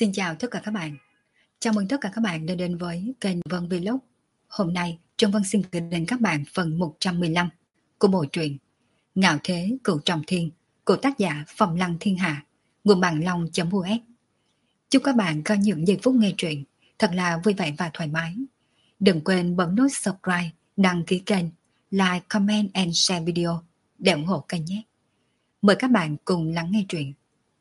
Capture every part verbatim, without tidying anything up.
Xin chào tất cả các bạn. Chào mừng tất cả các bạn đã đến với kênh Vân Vlog. Hôm nay, Trân Vân xin gửi đến các bạn phần một trăm mười lăm của bộ truyện Ngạo Thế Cửu Trọng Thiên của tác giả Phong Lăng Thiên Hạ, nguồn bản long.us. Chúc các bạn có những giây phút nghe truyện thật là vui vẻ và thoải mái. Đừng quên bấm nút subscribe, đăng ký kênh, like, comment and share video để ủng hộ kênh nhé. Mời các bạn cùng lắng nghe truyện.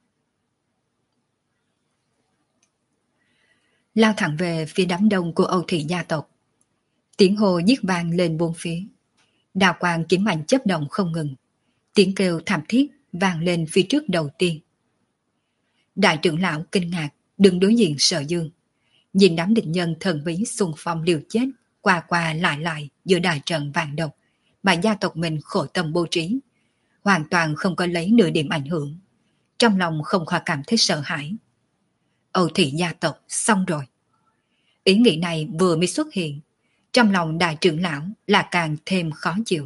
Lao thẳng về phía đám đông của Âu Thị gia tộc. Tiếng hô giết vang lên bốn phía. Đào quang kiếm ảnh chớp động không ngừng. Tiếng kêu thảm thiết vang lên phía trước đầu tiên. Đại trưởng lão kinh ngạc đứng đối diện Sở Dương, nhìn đám địch nhân thần bí xung phong liều chết qua qua lại lại giữa đại trận vàng độc mà gia tộc mình khổ tâm bố trí, hoàn toàn không có lấy nửa điểm ảnh hưởng. Trong lòng không khỏi cảm thấy sợ hãi. Âu Thị gia tộc xong rồi. Ý nghĩ này vừa mới xuất hiện, trong lòng đại trưởng lão là càng thêm khó chịu.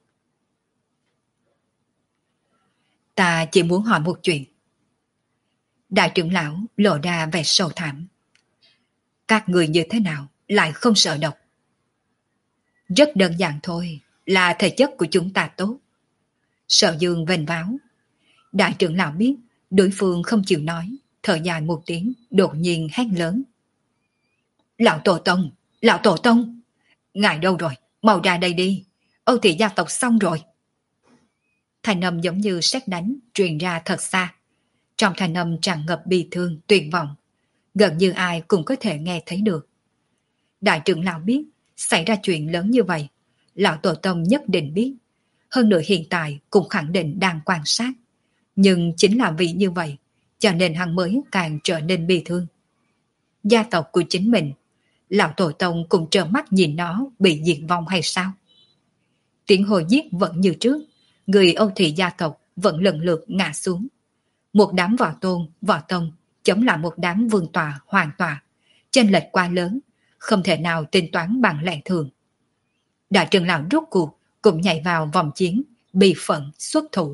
Ta chỉ muốn hỏi một chuyện. Đại trưởng lão lộ ra vẻ sầu thảm. Các người như thế nào lại không sợ độc? Rất đơn giản thôi, là thể chất của chúng ta tốt. Sở Dương vênh váo. Đại trưởng lão biết đối phương không chịu nói, thở dài một tiếng, đột nhiên hét lớn. Lão Tổ Tông, Lão Tổ Tông, ngài đâu rồi, mau ra đây đi, Âu Thị gia tộc xong rồi. Thanh âm giống như sét đánh truyền ra thật xa, trong thanh âm tràn ngập bi thương, tuyệt vọng, gần như ai cũng có thể nghe thấy được. Đại trưởng lão biết xảy ra chuyện lớn như vậy, Lão Tổ Tông nhất định biết, hơn nữa hiện tại cũng khẳng định đang quan sát, nhưng chính là vì như vậy cho nên hắn mới càng trở nên bi thương. Gia tộc của chính mình, Lão Tổ Tông cũng trợn mắt nhìn nó bị diệt vong hay sao? Tiếng hồ giết vẫn như trước, người Âu Thị gia tộc vẫn lần lượt ngã xuống. Một đám võ tôn, võ tông chống lại một đám vương tòa, hoàng tòa, chênh lệch quá lớn, không thể nào tính toán bằng lẽ thường. Đại trưởng lão rốt cuộc cũng nhảy vào vòng chiến, bị phận xuất thủ.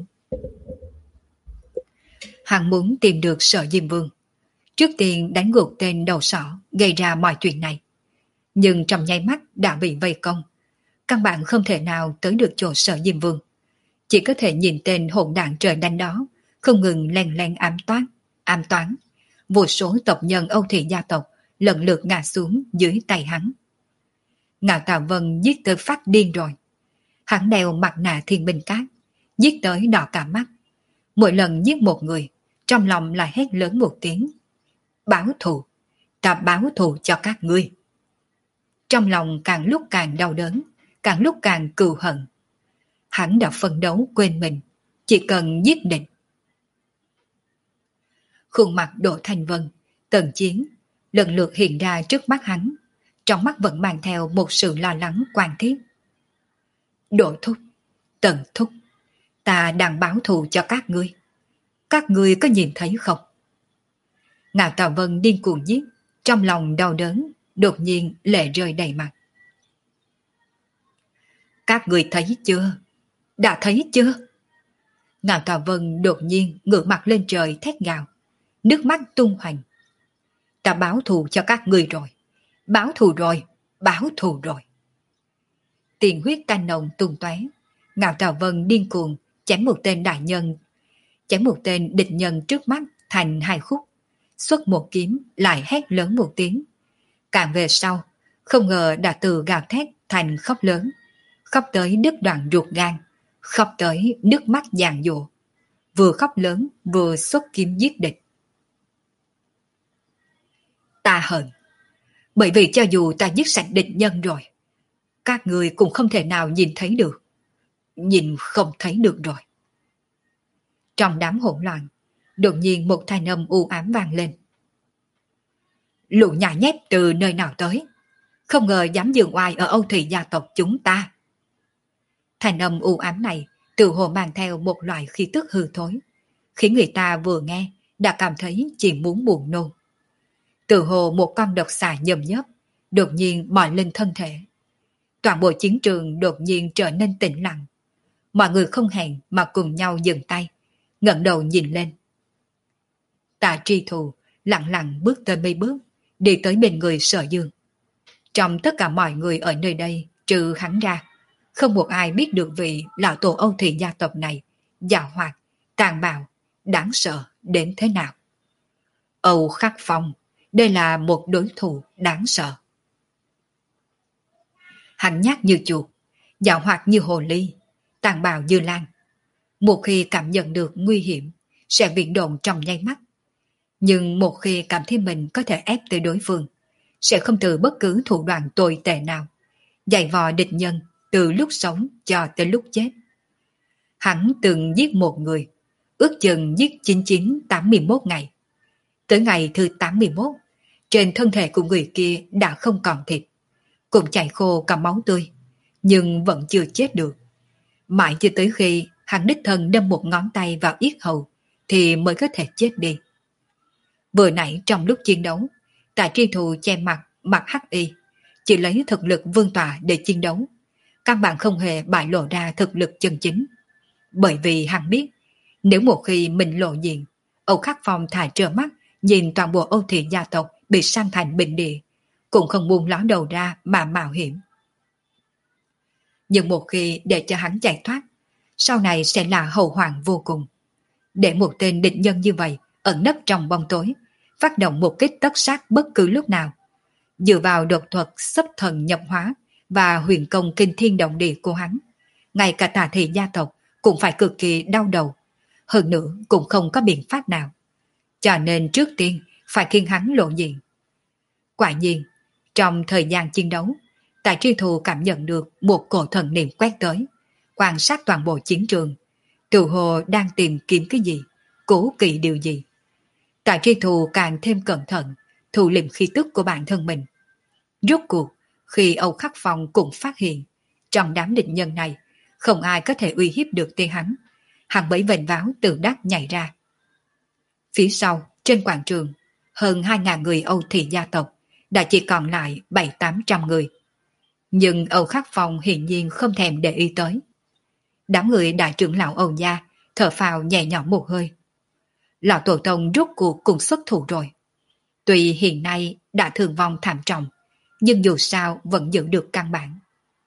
Hắn muốn tìm được Sở Diêm Vương, trước tiên đánh gục tên đầu sỏ gây ra mọi chuyện này, nhưng trong nháy mắt đã bị vây công, căn bản không thể nào tới được chỗ Sở Diêm Vương, chỉ có thể nhìn tên hỗn đản trời đánh đó không ngừng len len ám toán, ám toán, vô số tộc nhân Âu Thị gia tộc lần lượt ngã xuống dưới tay hắn. Ngạo Tào Vân giết tới phát điên rồi, hắn đeo mặt nạ thiên binh cát, giết tới đỏ cả mắt, mỗi lần giết một người, trong lòng lại hét lớn một tiếng. Báo thù, ta báo thù cho các ngươi. Trong lòng càng lúc càng đau đớn, càng lúc càng cừu hận. Hắn đã phân đấu quên mình, chỉ cần giết địch. Khuôn mặt Đỗ Thanh Vân, Tần Chiến, lần lượt hiện ra trước mắt hắn, trong mắt vẫn mang theo một sự lo lắng quan thiết. Đỗ Thúc, Tần Thúc, ta đang báo thù cho các ngươi. Các ngươi có nhìn thấy không? Ngạo Tào Vân điên cuồng giết, trong lòng đau đớn, đột nhiên lệ rơi đầy mặt. Các ngươi thấy chưa? Đã thấy chưa? Ngạo Tào Vân đột nhiên ngửa mặt lên trời thét gào, nước mắt tung hoành. Ta báo thù cho các ngươi rồi, báo thù rồi, báo thù rồi. Tiền huyết tanh nồng tung tóe, Ngạo Tào Vân điên cuồng chém một tên đại nhân, chém một tên địch nhân trước mắt thành hai khúc, xuất một kiếm lại hét lớn một tiếng. Càng về sau, không ngờ đã từ gào thét thành khóc lớn, khóc tới đứt đoạn ruột gan, khóc tới nước mắt giàn giụa, vừa khóc lớn vừa xuất kiếm giết địch. Ta hận, bởi vì cho dù ta giết sạch địch nhân rồi, các người cũng không thể nào nhìn thấy được, nhìn không thấy được rồi. Trong đám hỗn loạn, đột nhiên một thanh âm u ám vang lên. Lũ nhà nhép từ nơi nào tới, không ngờ dám giường oai ở Âu Thị gia tộc chúng ta. Thanh âm u ám này tự hồ mang theo một loại khí tức hư thối, khiến người ta vừa nghe đã cảm thấy chỉ muốn buồn nôn. Tự hồ một con độc xà nhầm nhấp đột nhiên bò lên thân thể. Toàn bộ chiến trường đột nhiên trở nên tĩnh lặng. Mọi người không hẹn mà cùng nhau dừng tay, ngẩng đầu nhìn lên. Tạ Tri Thù lặng lặng bước tới mấy bước, đi tới bên người Sở Dương. Trong tất cả mọi người ở nơi đây, trừ hắn ra, không một ai biết được vị lão tổ Âu Thị gia tộc này giàu hoạt, tàn bạo, đáng sợ đến thế nào. Âu Khắc Phong, đây là một đối thủ đáng sợ. Hắn nhát như chuột, giàu hoạt như hồ ly, tàn bạo như lan. Một khi cảm nhận được nguy hiểm, sẽ viễn độn trong nháy mắt. Nhưng một khi cảm thấy mình có thể ép tới đối phương, sẽ không từ bất cứ thủ đoạn tồi tệ nào, dày vò địch nhân từ lúc sống cho tới lúc chết. Hắn từng giết một người, ước chừng giết chín chín tám mươi mốt ngày. Tới ngày thứ tám mươi mốt, trên thân thể của người kia đã không còn thịt, cũng chảy khô cả máu tươi, nhưng vẫn chưa chết được. Mãi cho tới khi hắn đích thân đâm một ngón tay vào yết hầu thì mới có thể chết đi. Vừa nãy trong lúc chiến đấu, Tạ Tri Thù che mặt mặc hắc y, chỉ lấy thực lực vương tọa để chiến đấu, căn bản không hề bại lộ ra thực lực chân chính. Bởi vì hắn biết, nếu một khi mình lộ diện, Âu Khắc Phong thà trơ mắt nhìn toàn bộ Âu Thị gia tộc bị san thành bình địa, cũng không buông ló đầu ra mà mạo hiểm. Nhưng một khi để cho hắn chạy thoát, sau này sẽ là hậu hoạn vô cùng. Để một tên địch nhân như vậy ẩn nấp trong bóng tối, phát động một kích tất sát bất cứ lúc nào, dựa vào độc thuật xấp thần nhập hóa và huyền công kinh thiên động địa của hắn, ngay cả Tà Thị gia tộc cũng phải cực kỳ đau đầu, hơn nữa cũng không có biện pháp nào. Cho nên trước tiên phải khiến hắn lộ diện. Quả nhiên, trong thời gian chiến đấu, Tạ Tri Thù cảm nhận được một cổ thần niệm quét tới, quan sát toàn bộ chiến trường, tự hồ đang tìm kiếm cái gì, cố kỵ điều gì. Tạ Tri Thù càng thêm cẩn thận, thu liệm khí tức của bản thân mình. Rốt cuộc, khi Âu Khắc Phong cũng phát hiện, trong đám địch nhân này, không ai có thể uy hiếp được tên hắn. Hắn bấy vệnh váo từ đắc nhảy ra. Phía sau, trên quảng trường, hơn hai ngàn người Âu Thị gia tộc, đã chỉ còn lại bảy tám trăm người. Nhưng Âu Khắc Phong hiển nhiên không thèm để ý tới. Đám người đại trưởng lão Âu gia thở phào nhẹ nhõm một hơi. Lão tổ tông rốt cuộc cùng xuất thủ rồi. Tuy hiện nay đã thương vong thảm trọng, nhưng dù sao vẫn giữ được căn bản.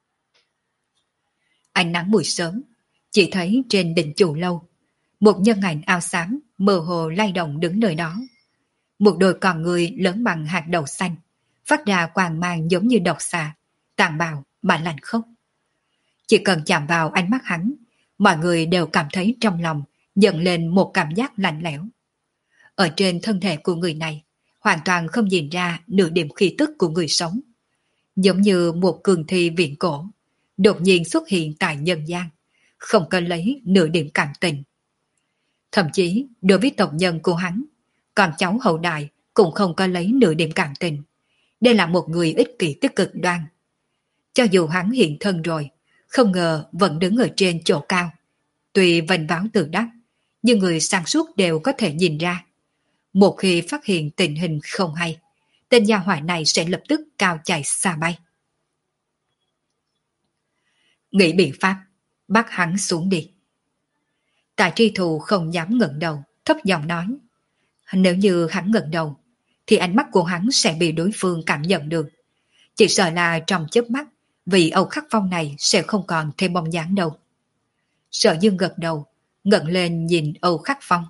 Ánh nắng buổi sớm, chỉ thấy trên đỉnh chùa lâu, một nhân ảnh áo xám mơ hồ lay động đứng nơi đó. Một đôi con người lớn bằng hạt đậu xanh, phát ra quang mang giống như độc xà, tàn bạo mà lạnh khốc. Chỉ cần chạm vào ánh mắt hắn, mọi người đều cảm thấy trong lòng dâng lên một cảm giác lạnh lẽo. Ở trên thân thể của người này, hoàn toàn không nhìn ra nửa điểm khí tức của người sống. Giống như một cường thi viễn cổ, đột nhiên xuất hiện tại nhân gian, không cần lấy nửa điểm cảm tình. Thậm chí, đối với tộc nhân của hắn, con cháu hậu đại cũng không có lấy nửa điểm cảm tình. Đây là một người ích kỷ tích cực đoan. Cho dù hắn hiện thân rồi, không ngờ vẫn đứng ở trên chỗ cao. Tuy vênh váo tự đắc, nhưng người sáng suốt đều có thể nhìn ra. Một khi phát hiện tình hình không hay, tên gia hỏa này sẽ lập tức cao chạy xa bay. Nghĩ biện pháp, bắt hắn xuống đi. Tạ Tri Thù không dám ngẩng đầu, thấp giọng nói. Nếu như hắn ngẩng đầu, thì ánh mắt của hắn sẽ bị đối phương cảm nhận được. Chỉ sợ là trong chớp mắt, vì Âu Khắc Phong này sẽ không còn thêm bóng dáng đâu. Sở Dương gật đầu, ngẩng lên nhìn Âu Khắc Phong.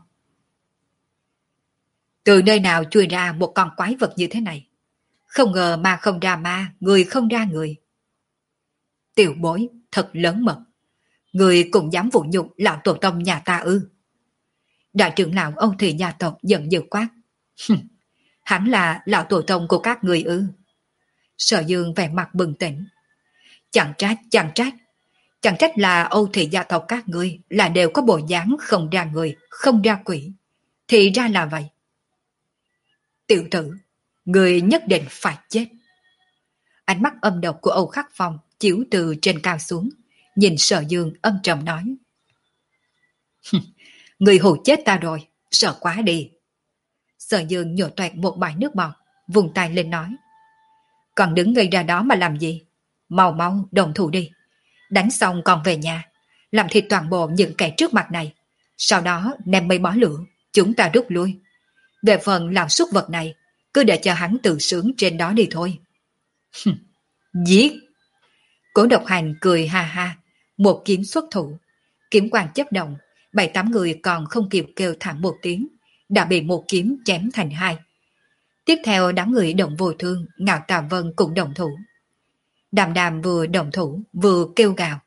Từ nơi nào chui ra một con quái vật như thế này? Không ngờ ma không ra ma, người không ra người. Tiểu bối, thật lớn mật. Người cũng dám vũ nhục lão tổ tông nhà ta ư? Đại trưởng lão Âu Thị gia tộc giận dữ quát. Hắn là lão tổ tông của các người ư? Sở Dương vẻ mặt bừng tỉnh. Chẳng trách, chẳng trách. Chẳng trách là Âu Thị gia tộc các ngươi là đều có bộ dáng không ra người, không ra quỷ. Thì ra là vậy. Tiểu tử, người nhất định phải chết. Ánh mắt âm độc của Âu Khắc Phong chiếu từ trên cao xuống, nhìn Sở Dương âm trầm nói. Người hù chết ta rồi, sợ quá đi. Sở Dương nhổ toẹt một bãi nước bọt, vùng tay lên nói. Còn đứng ngây ra đó mà làm gì? Mau mau đồng thủ đi. Đánh xong còn về nhà, làm thịt toàn bộ những kẻ trước mặt này. Sau đó ném mây bó lửa, chúng ta rút lui. Về phần làm súc vật này, cứ để cho hắn tự sướng trên đó đi thôi. Giết! Cố Độc Hành cười ha ha, một kiếm xuất thủ, kiếm quang chấp động, bảy tám người còn không kịp kêu thẳng một tiếng, đã bị một kiếm chém thành hai. Tiếp theo đám người Động Vô Thương, Ngạo Tà Vân cũng đồng thủ. Đàm Đàm vừa đồng thủ vừa kêu gào.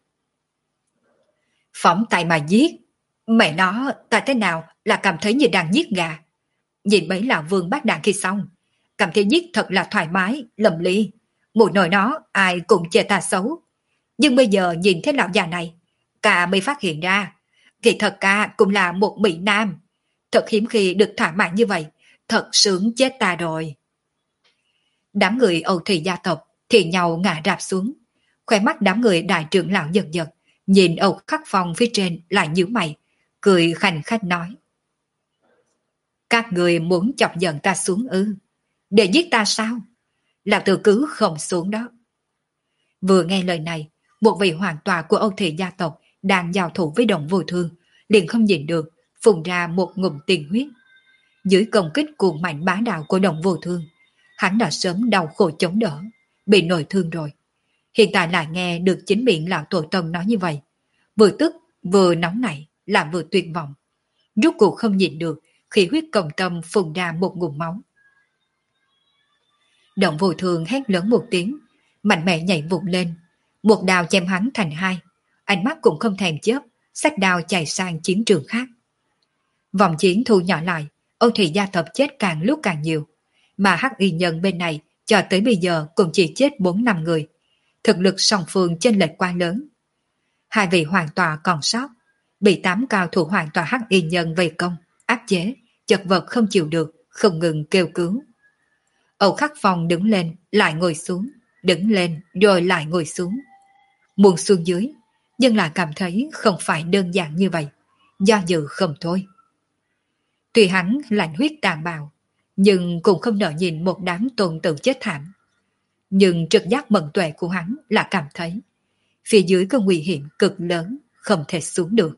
Phóng tay mà giết, mẹ nó ta thế nào là cảm thấy như đang giết gà. Nhìn mấy lão vương bát đạn khi xong, cảm thấy giết thật là thoải mái, lầm ly. Mùi nồi nó ai cũng chê ta xấu. Nhưng bây giờ nhìn thấy lão già này, ca mới phát hiện ra, kỳ thật ca cũng là một mỹ nam. Thật hiếm khi được thỏa mãn như vậy, thật sướng chết ta rồi. Đám người Âu Thủy gia tộc thì nhau ngã rạp xuống, khóe mắt đám người đại trưởng lão giật giật, nhìn Âu Khắc Phong phía trên lại nhíu mày, cười khanh khách nói. Các người muốn chọc giận ta xuống ư? Để giết ta sao? Là từ cứ không xuống đó. Vừa nghe lời này, một vị hoàng tọa của Âu Thị gia tộc đang giao thủ với Động Vô Thương, liền không nhìn được, phun ra một ngụm tiền huyết. Dưới công kích cuồng mạnh bá đạo của Động Vô Thương, hắn đã sớm đau khổ chống đỡ, bị nội thương rồi. Hiện tại lại nghe được chính miệng lão tổ tông nói như vậy, vừa tức vừa nóng nảy, làm vừa tuyệt vọng. Rốt cuộc không nhịn được, khí huyết cộng tâm phun ra một ngụm máu. Động Vô Thương hét lớn một tiếng, mạnh mẽ nhảy vụt lên, một đao chém hắn thành hai, ánh mắt cũng không thèm chớp, xách đao chạy sang chiến trường khác. Vòng chiến thu nhỏ lại, Âu Thị gia tộc chết càng lúc càng nhiều, mà Hắc Y Nhân bên này cho tới bây giờ cũng chỉ chết bốn năm người, thực lực song phương chênh lệch quá lớn. Hai vị hoàng tọa còn sót, bị tám cao thủ hoàng tọa Hắc Y Nhân vây công, áp chế, chật vật không chịu được, không ngừng kêu cứu. Âu Khắc Phong đứng lên, lại ngồi xuống, đứng lên rồi lại ngồi xuống. Muốn xuống dưới, nhưng lại cảm thấy không phải đơn giản như vậy, do dự không thôi. Tuy hắn lạnh huyết tàn bạo, nhưng cũng không nỡ nhìn một đám tôn tử chết thảm. Nhưng trực giác mẫn tuệ của hắn là cảm thấy phía dưới có nguy hiểm cực lớn, không thể xuống được.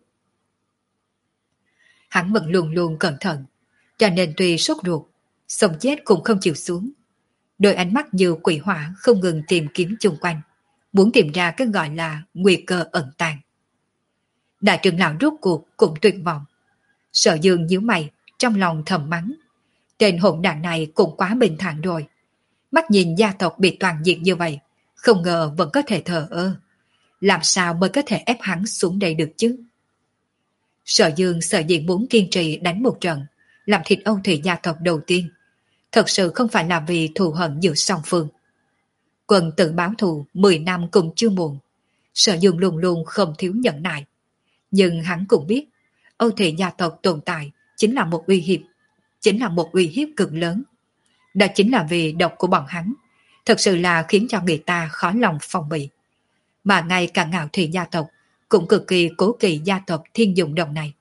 Hắn vẫn luôn luôn cẩn thận, cho nên tuy sốt ruột, sống chết cũng không chịu xuống. Đôi ánh mắt như quỷ hỏa không ngừng tìm kiếm chung quanh, muốn tìm ra cái gọi là nguy cơ ẩn tàng. Đại trưởng lão rốt cuộc cũng tuyệt vọng. Sở Dương nhíu mày, trong lòng thầm mắng. Tên hỗn đản này cũng quá bình thản rồi. Mắt nhìn gia tộc bị toàn diệt như vậy, không ngờ vẫn có thể thờ ơ. Làm sao mới có thể ép hắn xuống đây được chứ? Sở Dương sợ dĩ muốn kiên trì đánh một trận, làm thịt Âu Thủy gia tộc đầu tiên, thật sự không phải là vì thù hận giữa song phương. Quân tự báo thù mười năm cũng chưa muộn. Sở Dương luôn luôn không thiếu nhẫn nại. Nhưng hắn cũng biết, Âu Thủy gia tộc tồn tại chính là một uy hiếp, chính là một uy hiếp cực lớn. Đó chính là vì độc của bọn hắn, thật sự là khiến cho người ta khó lòng phòng bị. Mà ngay cả Ngạo Thủy gia tộc cũng cực kỳ cố kỵ gia tộc Thiên Dụng Đồng này.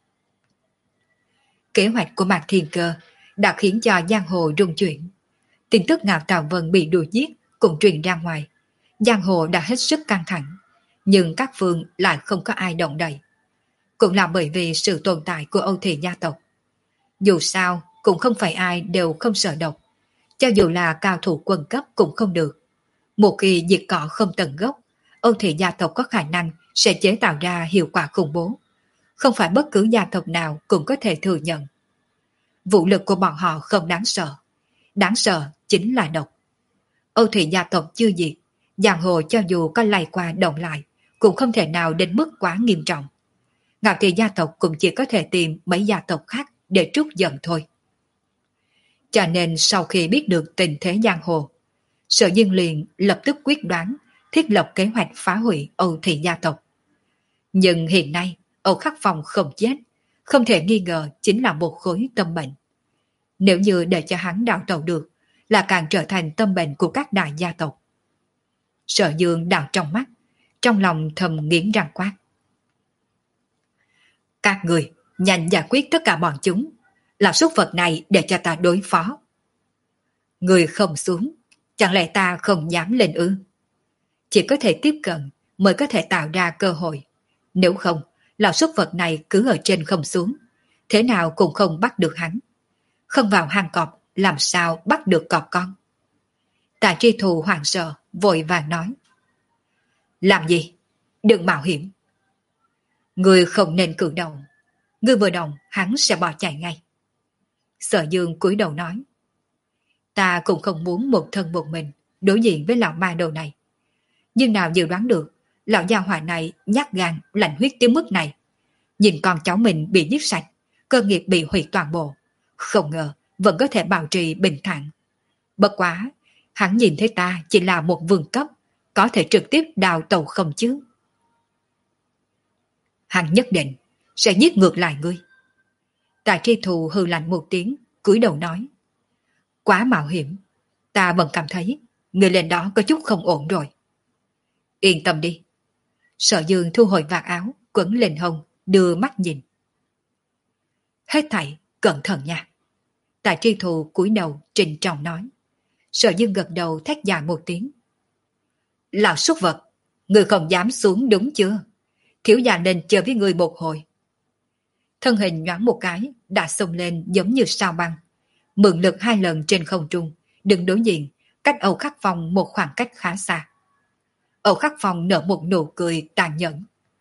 Kế hoạch của Mạc Thiên Cơ đã khiến cho giang hồ rung chuyển. Tin tức Ngạo Tào Vân bị đuổi giết cũng truyền ra ngoài. Giang hồ đã hết sức căng thẳng, nhưng các phương lại không có ai động đậy. Cũng là bởi vì sự tồn tại của Âu Thủy gia tộc. Dù sao cũng không phải ai đều không sợ độc, cho dù là cao thủ quân cấp cũng không được. Một khi diệt cỏ không tận gốc, Âu Thủy gia tộc có khả năng sẽ chế tạo ra hiệu quả khủng bố. Không phải bất cứ gia tộc nào cũng có thể thừa nhận. Vũ lực của bọn họ không đáng sợ. Đáng sợ chính là độc. Âu Thủy gia tộc chưa diệt, giang hồ cho dù có lay qua động lại, cũng không thể nào đến mức quá nghiêm trọng. Ngạo Thị gia tộc cũng chỉ có thể tìm mấy gia tộc khác để trút giận thôi. Cho nên sau khi biết được tình thế giang hồ, Sở Dương liền lập tức quyết đoán thiết lập kế hoạch phá hủy Âu Thủy gia tộc. Nhưng hiện nay, Âu Khắc Phong không chết, không thể nghi ngờ chính là một khối tâm bệnh. Nếu như để cho hắn đào tẩu được, là càng trở thành tâm bệnh của các đại gia tộc. Sở Dương đào trong mắt, trong lòng thầm nghiến răng quát. Các người nhanh giải quyết tất cả bọn chúng, làm súc vật này để cho ta đối phó. Người không xuống, chẳng lẽ ta không dám lên ư? Chỉ có thể tiếp cận mới có thể tạo ra cơ hội. Nếu không, lão súc vật này cứ ở trên không xuống, thế nào cũng không bắt được hắn. Không vào hang cọp, làm sao bắt được cọp con? Tạ Tri Thù hoảng sợ, vội vàng nói. Làm gì? Đừng mạo hiểm. Người không nên cử động. Người vừa động, hắn sẽ bỏ chạy ngay. Sở Dương cúi đầu nói. Ta cũng không muốn một thân một mình đối diện với lão ma đầu này. Nhưng nào dự đoán được, lão gia hỏa này nhát gan, lạnh huyết tới mức này. Nhìn con cháu mình bị giết sạch, cơ nghiệp bị hủy toàn bộ. Không ngờ vẫn có thể bảo trì bình thản. Bất quá, hắn nhìn thấy ta chỉ là một vương cấp, có thể trực tiếp đào tàu không chứ? Hắn nhất định sẽ giết ngược lại ngươi. Tạ Tri Thù hừ lạnh một tiếng, cúi đầu nói. Quá mạo hiểm, ta vẫn cảm thấy người lên đó có chút không ổn rồi. Yên tâm đi. Sở Dương thu hồi vạt áo, quấn lên hông, đưa mắt nhìn. Hết thảy, cẩn thận nha. Tạ Tri Thù cúi đầu trịnh trọng nói. Sở Dương gật đầu thét dài một tiếng. Lão súc vật, người không dám xuống đúng chưa? Thiếu gia nên chơi với người một hồi. Thân hình nhoáng một cái, đã xông lên giống như sao băng. Mượn lực hai lần trên không trung, đứng đối diện, cách Âu Khắc Phong một khoảng cách khá xa. Âu Khắc Phong nở một nụ cười tàn nhẫn.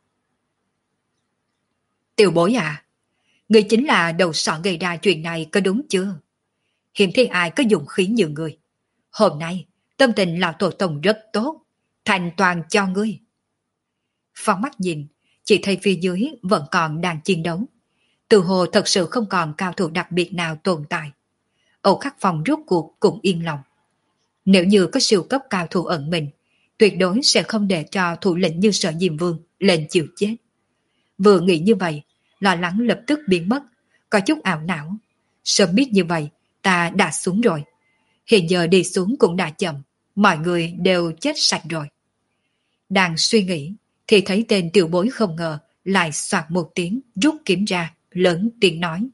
Tiểu bối à, người chính là đầu sỏ gây ra chuyện này có đúng chưa? Hiếm thấy ai có dụng khí như người. Hôm nay, tâm tình lão tổ tông rất tốt, thành toàn cho ngươi. Phong mắt nhìn, chỉ thấy phía dưới vẫn còn đang chiến đấu. Từ hồ thật sự không còn cao thủ đặc biệt nào tồn tại. Âu Khắc Phong rốt cuộc cũng yên lòng. Nếu như có siêu cấp cao thủ ẩn mình, tuyệt đối sẽ không để cho thủ lĩnh như Sở Diêm Vương lên chịu chết. Vừa nghĩ như vậy, lo lắng lập tức biến mất, có chút ảo não. Sớm biết như vậy, ta đã xuống rồi. Hiện giờ đi xuống cũng đã chậm, mọi người đều chết sạch rồi. Đang suy nghĩ, thì thấy tên tiểu bối không ngờ lại soạt một tiếng rút kiếm ra, lớn tiếng nói.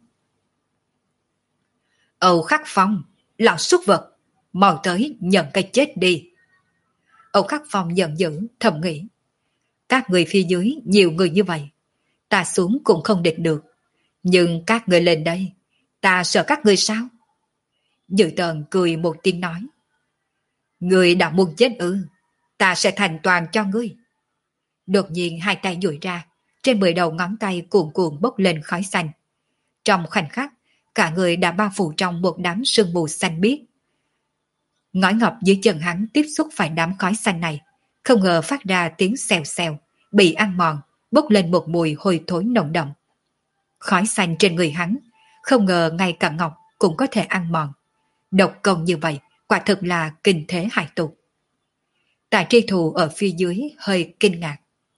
Âu Khắc Phong, lão súc vật, mau tới nhận cái chết đi. Âu Khắc Phong giận dữ, thầm nghĩ. Các người phía dưới nhiều người như vậy, ta xuống cũng không địch được. Nhưng các người lên đây, ta sợ các người sao? Dự Tần cười một tiếng nói. Người đã muốn chết ư, ta sẽ thành toàn cho ngươi. Đột nhiên hai tay duỗi ra, trên mười đầu ngón tay cuồn cuộn bốc lên khói xanh. Trong khoảnh khắc, cả người đã bao phủ trong một đám sương mù xanh biếc. Ngói ngọc dưới chân hắn tiếp xúc phải đám khói xanh này, không ngờ phát ra tiếng xèo xèo, bị ăn mòn, bốc lên một mùi hôi thối nồng đậm. Khói xanh trên người hắn, không ngờ ngay cả ngọc cũng có thể ăn mòn. Độc công như vậy, quả thực là kinh thế hải tục. Tạ Tri Thù ở phía dưới hơi kinh ngạc.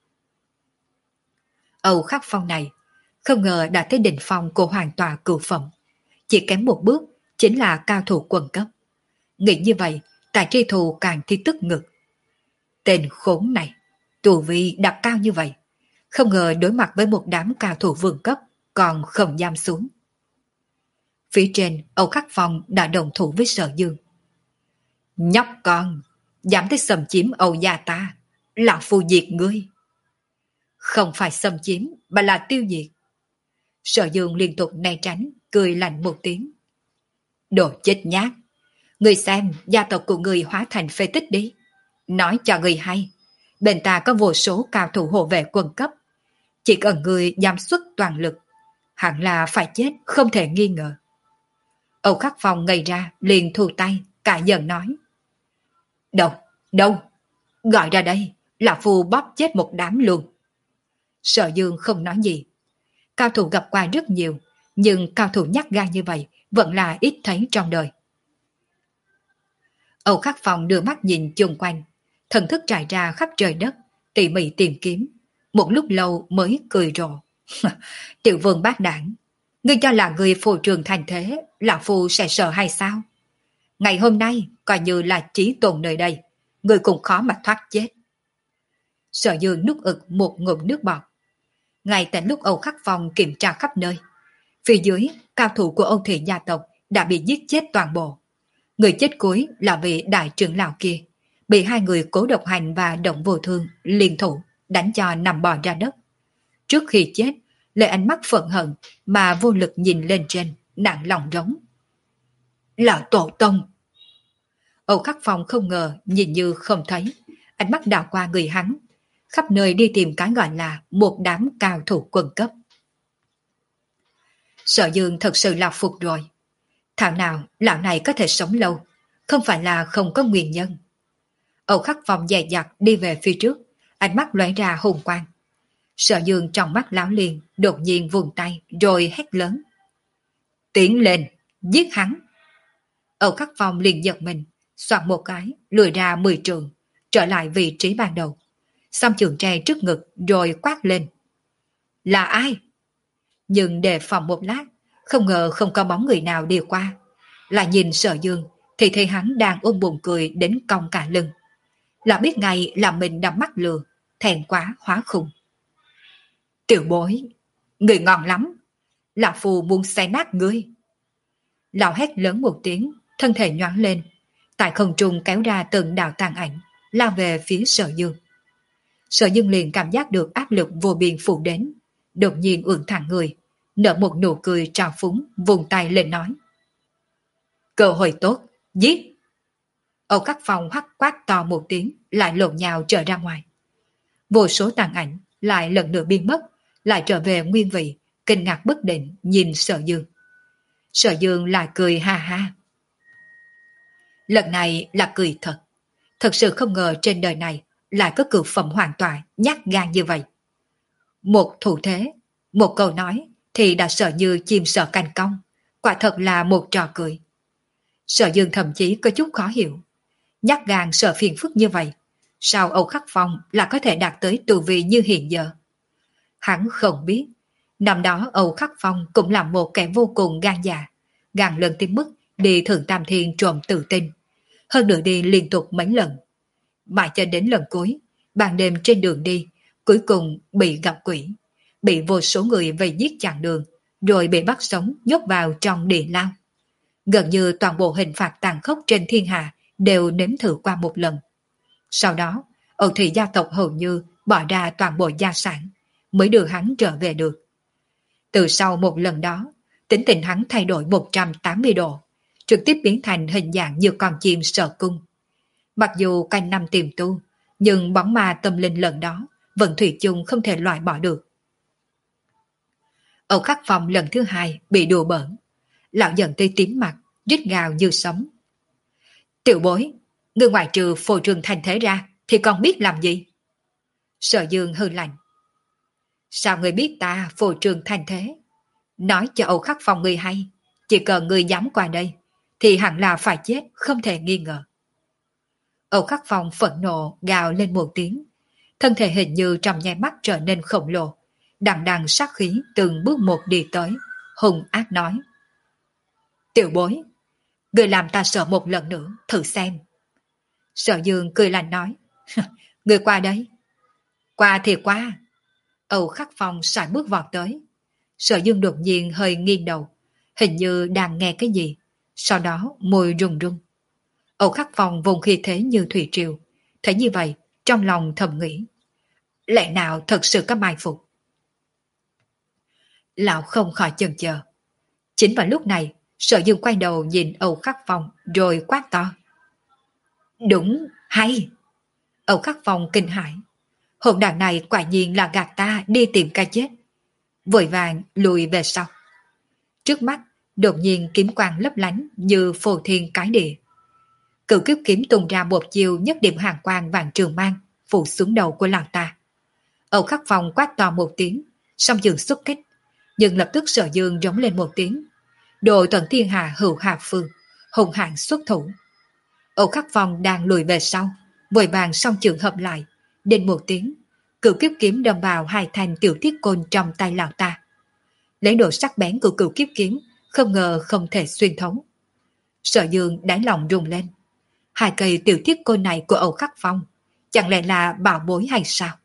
Âu Khắc Phong này, không ngờ đã tới đỉnh phong của hoàn tòa cửu phẩm. Chỉ kém một bước, chính là cao thủ quần cấp. Nghĩ như vậy, Tạ Tri Thù càng thi tức ngực. Tên khốn này, tu vi đặt cao như vậy, không ngờ đối mặt với một đám cao thủ vương cấp, còn không dám xuống. Phía trên, Âu Khắc Phong đã đồng thủ với Sở Dương. Nhóc con, dám tới xâm chiếm Âu gia ta, lão phu diệt ngươi. Không phải xâm chiếm, mà là tiêu diệt. Sở Dương liên tục né tránh, cười lạnh một tiếng. Đồ chết nhát, ngươi xem gia tộc của ngươi hóa thành phế tích đi. Nói cho ngươi hay, bên ta có vô số cao thủ hộ vệ quân cấp. Chỉ cần ngươi dám xuất toàn lực, hẳn là phải chết không thể nghi ngờ. Âu Khắc Phong ngây ra, liền thu tay, cả giận nói. Đâu, đâu, gọi ra đây, là phu bóp chết một đám luôn. Sở Dương không nói gì. Cao thủ gặp qua rất nhiều, nhưng cao thủ nhát gan như vậy vẫn là ít thấy trong đời. Âu Khắc Phong đưa mắt nhìn chung quanh, thần thức trải ra khắp trời đất, tỉ mỉ tìm kiếm, một lúc lâu mới cười rộ. Tiểu vương bác đảng, ngươi cho là người phù trường thành thế, lão phu sẽ sợ hay sao? Ngày hôm nay, coi như là chí tồn nơi đây, ngươi cũng khó mà thoát chết. Sở Dương nuốt ực một ngụm nước bọt. Ngay tại lúc Âu Khắc Phong kiểm tra khắp nơi, phía dưới, cao thủ của Âu Thị gia tộc đã bị giết chết toàn bộ. Người chết cuối là vị đại trưởng lão kia, bị hai người Cố Độc Hành và Động Vô Thương liên thủ đánh cho nằm bò ra đất. Trước khi chết, lấy ánh mắt phẫn hận mà vô lực nhìn lên trên, nặng lòng rống. Là tổ tông. Âu Khắc Phong không ngờ nhìn như không thấy, ánh mắt đảo qua người hắn, khắp nơi đi tìm cái gọi là một đám cao thủ quân cấp. Sở Dương thật sự là phục rồi. Thảo nào lão này có thể sống lâu, không phải là không có nguyên nhân. Âu Khắc Phong dè dặt đi về phía trước, ánh mắt lóe ra hùng quang. Sở Dương trong mắt lão liền, đột nhiên vùng tay rồi hét lớn. Tiến lên, giết hắn. Âu Khắc Phong liền giật mình, soạt một cái, lùi ra mười trường, trở lại vị trí ban đầu. Xong trường tre trước ngực rồi quát lên. Là ai? Nhưng đề phòng một lát, không ngờ không có bóng người nào đi qua. Lại nhìn Sở Dương, thì thấy hắn đang ôm bụng cười đến cong cả lưng. Là biết ngay là mình đã mắc lừa, thèn quá hóa khùng. Tiểu bối, người ngon lắm. Lão phù muốn xé nát ngươi. Lão hét lớn một tiếng, thân thể nhoáng lên. Tại không trung kéo ra từng đạo tàn ảnh, lao về phía Sở Dương. Sở Dương liền cảm giác được áp lực vô biên phủ đến, đột nhiên ưỡn thẳng người, nở một nụ cười trào phúng, vùng tay lên nói. Cơ hội tốt, giết! Âu Khắc Phong hắt quát to một tiếng, lại lộn nhào trở ra ngoài. Vô số tàn ảnh lại lần nữa biến mất, lại trở về nguyên vị, kinh ngạc bất định nhìn Sở Dương. Sở Dương lại cười ha ha. Lần này là cười thật. Thật sự không ngờ trên đời này lại có cực phẩm hoàn toàn nhát gan như vậy. Một thủ thế, một câu nói thì đã sợ như chim sợ cành cong, quả thật là một trò cười. Sở Dương thậm chí có chút khó hiểu. Nhát gan sợ phiền phức như vậy, sao Âu Khắc Phong là có thể đạt tới tu vi như hiện giờ? Hắn không biết, năm đó Âu Khắc Phong cũng là một kẻ vô cùng gan dạ, gan lần tới mức đi Thượng Tam Thiên trộm tự tin, hơn nữa đi liên tục mấy lần. Mãi cho đến lần cuối, ban đêm trên đường đi, cuối cùng bị gặp quỷ, bị vô số người vây giết chặn đường, rồi bị bắt sống nhốt vào trong địa lao. Gần như toàn bộ hình phạt tàn khốc trên thiên hạ đều nếm thử qua một lần. Sau đó, Âu Thị gia tộc hầu như bỏ ra toàn bộ gia sản, mới đưa hắn trở về được. Từ sau một lần đó, tính tình hắn thay đổi một trăm tám mươi độ, trực tiếp biến thành hình dạng như con chim sợ cung. Mặc dù canh năm tìm tu, nhưng bóng ma tâm linh lần đó vẫn thủy chung không thể loại bỏ được. Âu Khắc Phong lần thứ hai bị đùa bỡn, lão giận tới tím mặt, rít gào như sấm. Tiểu bối, người ngoại trừ phô trương thành thế ra thì còn biết làm gì? Sở Dương hư lạnh. Sao người biết ta phô trương thành thế? Nói cho Âu Khắc Phong người hay, chỉ cần người dám qua đây thì hẳn là phải chết không thể nghi ngờ. Âu Khắc Phong phẫn nộ gào lên một tiếng, thân thể hình như trong nháy mắt trở nên khổng lồ, đằng đằng sát khí từng bước một đi tới, hung ác nói. Tiểu bối, người làm ta sợ một lần nữa, thử xem. Sở Dương cười lạnh nói. Người qua đấy. Qua thì qua. Âu Khắc Phong sải bước vọt tới. Sở Dương đột nhiên hơi nghiêng đầu, hình như đang nghe cái gì, sau đó môi run run. Âu Khắc Phong vùng khí thế như thủy triều, thấy như vậy, trong lòng thầm nghĩ. Lẽ nào thật sự có mai phục? Lão không khỏi chần chờ. Chính vào lúc này, Sở Dương quay đầu nhìn Âu Khắc Phong rồi quát to. Đúng, hay! Âu Khắc Phong kinh hãi. Hồn đàn này quả nhiên là gạt ta đi tìm cái chết. Vội vàng lùi về sau. Trước mắt, đột nhiên kiếm quang lấp lánh như phô thiên cái địa. Cửu kiếp kiếm tung ra một chiều nhất điểm hàng quang vàng trường mang, phủ xuống đầu của lão ta. Âu Khắc Phong quát to một tiếng, song trường xuất kích, nhưng lập tức Sở Dương rống lên một tiếng. Đội tuần thiên hạ hữu hạ phương, hùng hạng xuất thủ. Âu Khắc Phong đang lùi về sau, vội vàng song trường hợp lại, đến một tiếng, cửu kiếp kiếm đâm vào hai thanh tiểu thiết côn trong tay lão ta. Lấy độ sắc bén của cửu kiếp kiếm, không ngờ không thể xuyên thấu. Sở Dương đáy lòng rung lên. Hai cây tiểu thiết côn này của Âu Khắc Phong, chẳng lẽ là bảo bối hay sao?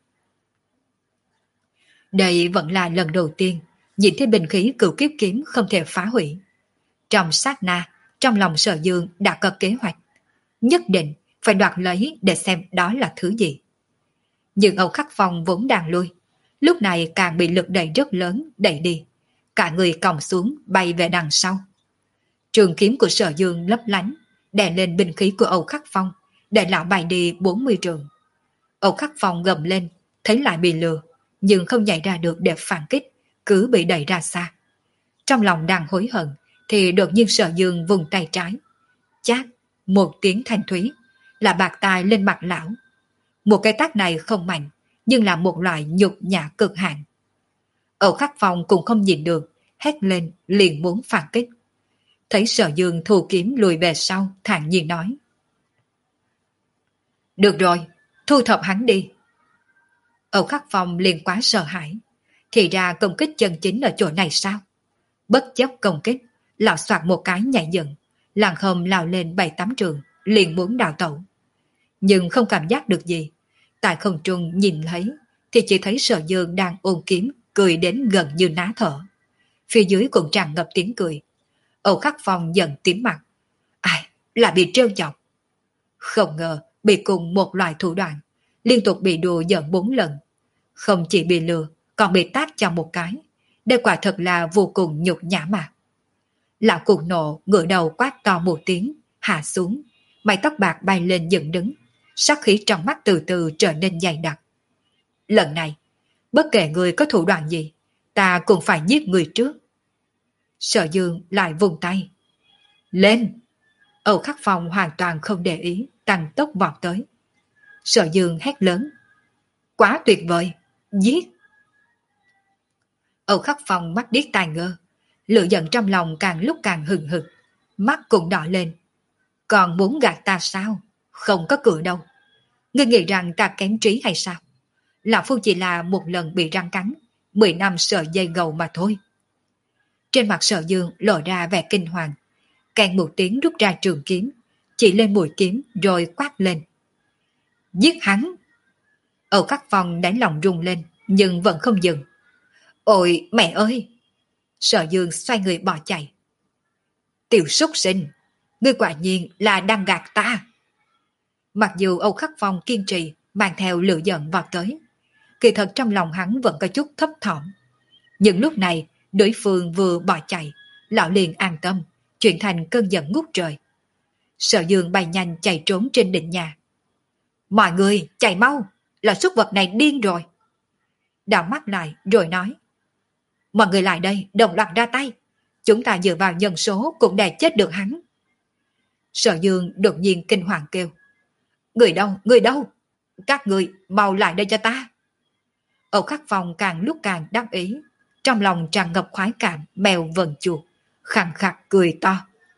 Đây vẫn là lần đầu tiên nhìn thấy bình khí cửu kiếp kiếm không thể phá hủy. Trong sát na, trong lòng Sở Dương đã có kế hoạch, nhất định phải đoạt lấy để xem đó là thứ gì. Nhưng Âu Khắc Phong vốn đang lui, lúc này càng bị lực đẩy rất lớn đẩy đi, cả người còng xuống bay về đằng sau. Trường kiếm của Sở Dương lấp lánh, đè lên binh khí của Âu Khắc Phong, để lão bay đi bốn mươi trường. Âu Khắc Phong gầm lên, thấy lại bị lừa, nhưng không nhảy ra được để phản kích, cứ bị đẩy ra xa. Trong lòng đang hối hận, thì đột nhiên Sở Dương vùng tay trái. Chát, một tiếng thanh thúy, là bạc tai lên mặt lão. Một cái tát này không mạnh, nhưng là một loại nhục nhã cực hạn. Âu Khắc Phong cũng không nhìn được, hét lên liền muốn phản kích. Thấy Sở Dương thu kiếm lùi về sau, thản nhiên nói: Được rồi, thu thập hắn đi. Âu Khắc Phong liền quá sợ hãi. Thì ra công kích chân chính ở chỗ này sao? Bất chấp công kích, lão soạt một cái nhảy dựng, làng không lao lên bảy tám trường, liền muốn đào tẩu. Nhưng không cảm giác được gì. Tại không trung nhìn thấy, thì chỉ thấy Sở Dương đang ôm kiếm, cười đến gần như ná thở. Phía dưới cũng tràn ngập tiếng cười. Âu Khắc Phong giận tím mặt. Ai, là bị trêu chọc. Không ngờ bị cùng một loại thủ đoạn, liên tục bị đùa giận bốn lần. Không chỉ bị lừa, còn bị tát cho một cái. Đây quả thật là vô cùng nhục nhã mà. Lão cuồng nộ ngửa đầu quát to một tiếng, hạ xuống, mái tóc bạc bay lên dựng đứng, sát khí trong mắt từ từ trở nên dày đặc. Lần này, bất kể người có thủ đoạn gì, ta cũng phải giết người trước. Sở Dương lại vùng tay. Lên! Âu Khắc Phong hoàn toàn không để ý, tăng tốc vọt tới. Sở Dương hét lớn. Quá tuyệt vời! Giết! Âu Khắc Phong mắt điếc tai ngơ, lửa giận trong lòng càng lúc càng hừng hực, mắt cũng đỏ lên. Còn muốn gạt ta sao? Không có cửa đâu. Ngươi nghĩ rằng ta kém trí hay sao? Lão Phu chỉ là một lần bị răng cắn, mười năm sợi dây gầu mà thôi. Trên mặt Sở Dương lộ ra vẻ kinh hoàng, càng một tiếng rút ra trường kiếm, chỉ lên mũi kiếm rồi quát lên. Giết hắn! Âu Khắc Phong đánh lòng rung lên, nhưng vẫn không dừng. Ôi mẹ ơi! Sở Dương xoay người bỏ chạy. Tiểu súc sinh! Ngươi quả nhiên là đang gạt ta! Mặc dù Âu Khắc Phong kiên trì, mang theo lửa giận vọt tới, kỳ thật trong lòng hắn vẫn có chút thấp thỏm. Nhưng lúc này, đối phương vừa bỏ chạy, lão liền an tâm, chuyển thành cơn giận ngút trời. Sở Dương bay nhanh chạy trốn trên đỉnh nhà. Mọi người chạy mau, là súc vật này điên rồi. Đảo mắt lại rồi nói. Mọi người lại đây, đồng loạt ra tay. Chúng ta dựa vào nhân số cũng để chết được hắn. Sở Dương đột nhiên kinh hoàng kêu. Người đâu, người đâu? Các người mau lại đây cho ta. Âu Khắc Phong càng lúc càng đắc ý, trong lòng tràn ngập khoái cảm mèo vần chuột, khàn khạc cười to.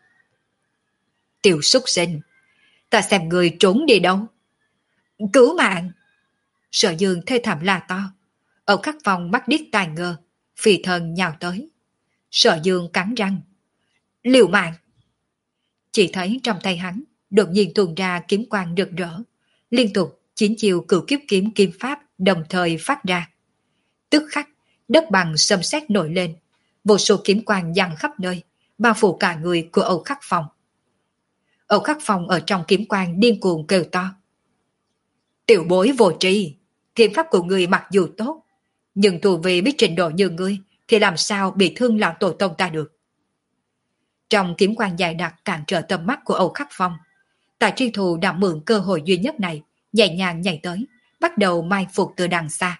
Tiểu súc sinh, ta xem người trốn đi đâu. Cứu mạng! Sở Dương thê thảm la to. Âu Khắc Phong mắt điếc tai ngơ, phi thân nhào tới. Sở Dương cắn răng. Liều mạng! Chỉ thấy trong tay hắn đột nhiên tuôn ra kiếm quang rực rỡ, liên tục chín chiều cửu kiếp kiếm kim pháp đồng thời phát ra. Tức khắc, đất bằng xâm xét nổi lên, vô số kiếm quang giăng khắp nơi, bao phủ cả người của Âu Khắc Phong. Âu Khắc Phong ở trong kiếm quang điên cuồng kêu to. Tiểu bối vô tri, kiếm pháp của người mặc dù tốt, nhưng thù vì biết trình độ như ngươi thì làm sao bị thương lão tổ tông ta được. Trong kiếm quang dài đặc cản trở tầm mắt của Âu Khắc Phong, Tạ Tri Thù đã mượn cơ hội duy nhất này, nhẹ nhàng nhảy tới, bắt đầu mai phục từ đằng xa.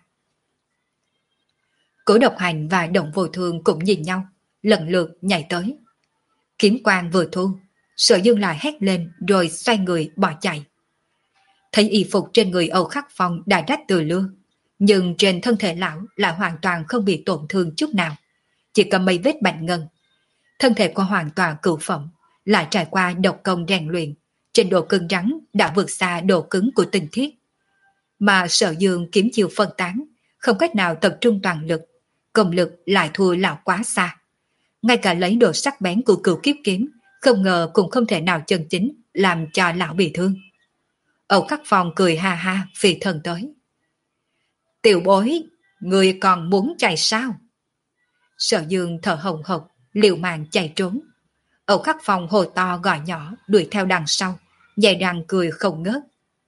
Cổ Độc Hành và Động Vô Thương cũng nhìn nhau, lần lượt nhảy tới. Kiếm quang vừa thu, Sở Dương lại hét lên rồi xoay người bỏ chạy. Thấy y phục trên người Âu Khắc Phong đã rách từ lưa, nhưng trên thân thể lão lại hoàn toàn không bị tổn thương chút nào, chỉ có mấy vết bạch ngân. Thân thể của hoàn toàn cửu phẩm, lại trải qua độc công rèn luyện, trình độ cứng rắn đã vượt xa độ cứng của tinh thiết. Mà Sở Dương kiếm chiêu phân tán, không cách nào tập trung toàn lực, công lực lại thua lão quá xa. Ngay cả lấy độ sắc bén của cửu kiếp kiếm, không ngờ cũng không thể nào chân chính làm cho lão bị thương. Âu Khắc Phong cười ha ha phi thân tới. Tiểu bối, người còn muốn chạy sao? Sở Dương thở hồng hộc, liều mạng chạy trốn. Âu Khắc Phong hồ to gọi nhỏ đuổi theo đằng sau, nhẹ răng cười không ngớt.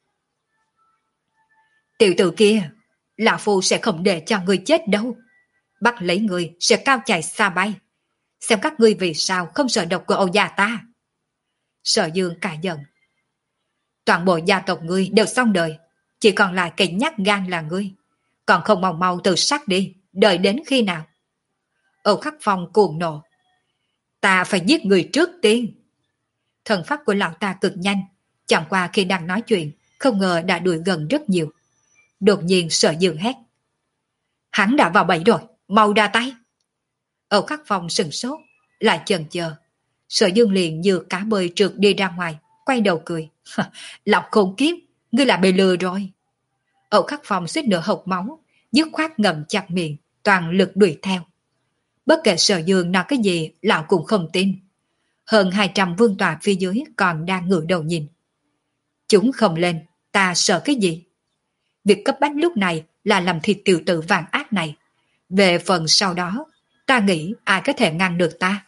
Tiểu tử kia, lão phu sẽ không để cho người chết đâu. Bắt lấy người sẽ cao chạy xa bay. xem các ngươi vì sao không sợ độc của Âu gia ta. Sở Dương cả giận. Toàn bộ gia tộc ngươi đều xong đời, chỉ còn lại cái nhát gan là ngươi. Còn không mau mau tự sát đi, đợi đến khi nào? Âu Khắc Phong cuồng nộ. Ta phải giết người trước tiên. Thần pháp của lão ta cực nhanh, chẳng qua khi đang nói chuyện, không ngờ đã đuổi gần rất nhiều. Đột nhiên Sở Dương hét. Hắn đã vào bẫy rồi, mau ra tay. Âu Khắc Phong sừng sốt, lại chần chờ. Sở Dương liền như cá bơi trượt đi ra ngoài, quay đầu cười. Lão khôn kiếp, ngươi là bị lừa rồi. Âu Khắc Phong suýt nửa hộc máu, dứt khoát ngậm chặt miệng, toàn lực đuổi theo. Bất kể Sở Dương nói cái gì, lão cũng không tin. Hơn hai trăm vương tòa phía dưới còn đang ngửa đầu nhìn. Chúng không lên, ta sợ cái gì? Việc cấp bách lúc này là làm thịt tiểu tử vàng ác này. Về phần sau đó, ta nghĩ ai có thể ngăn được ta?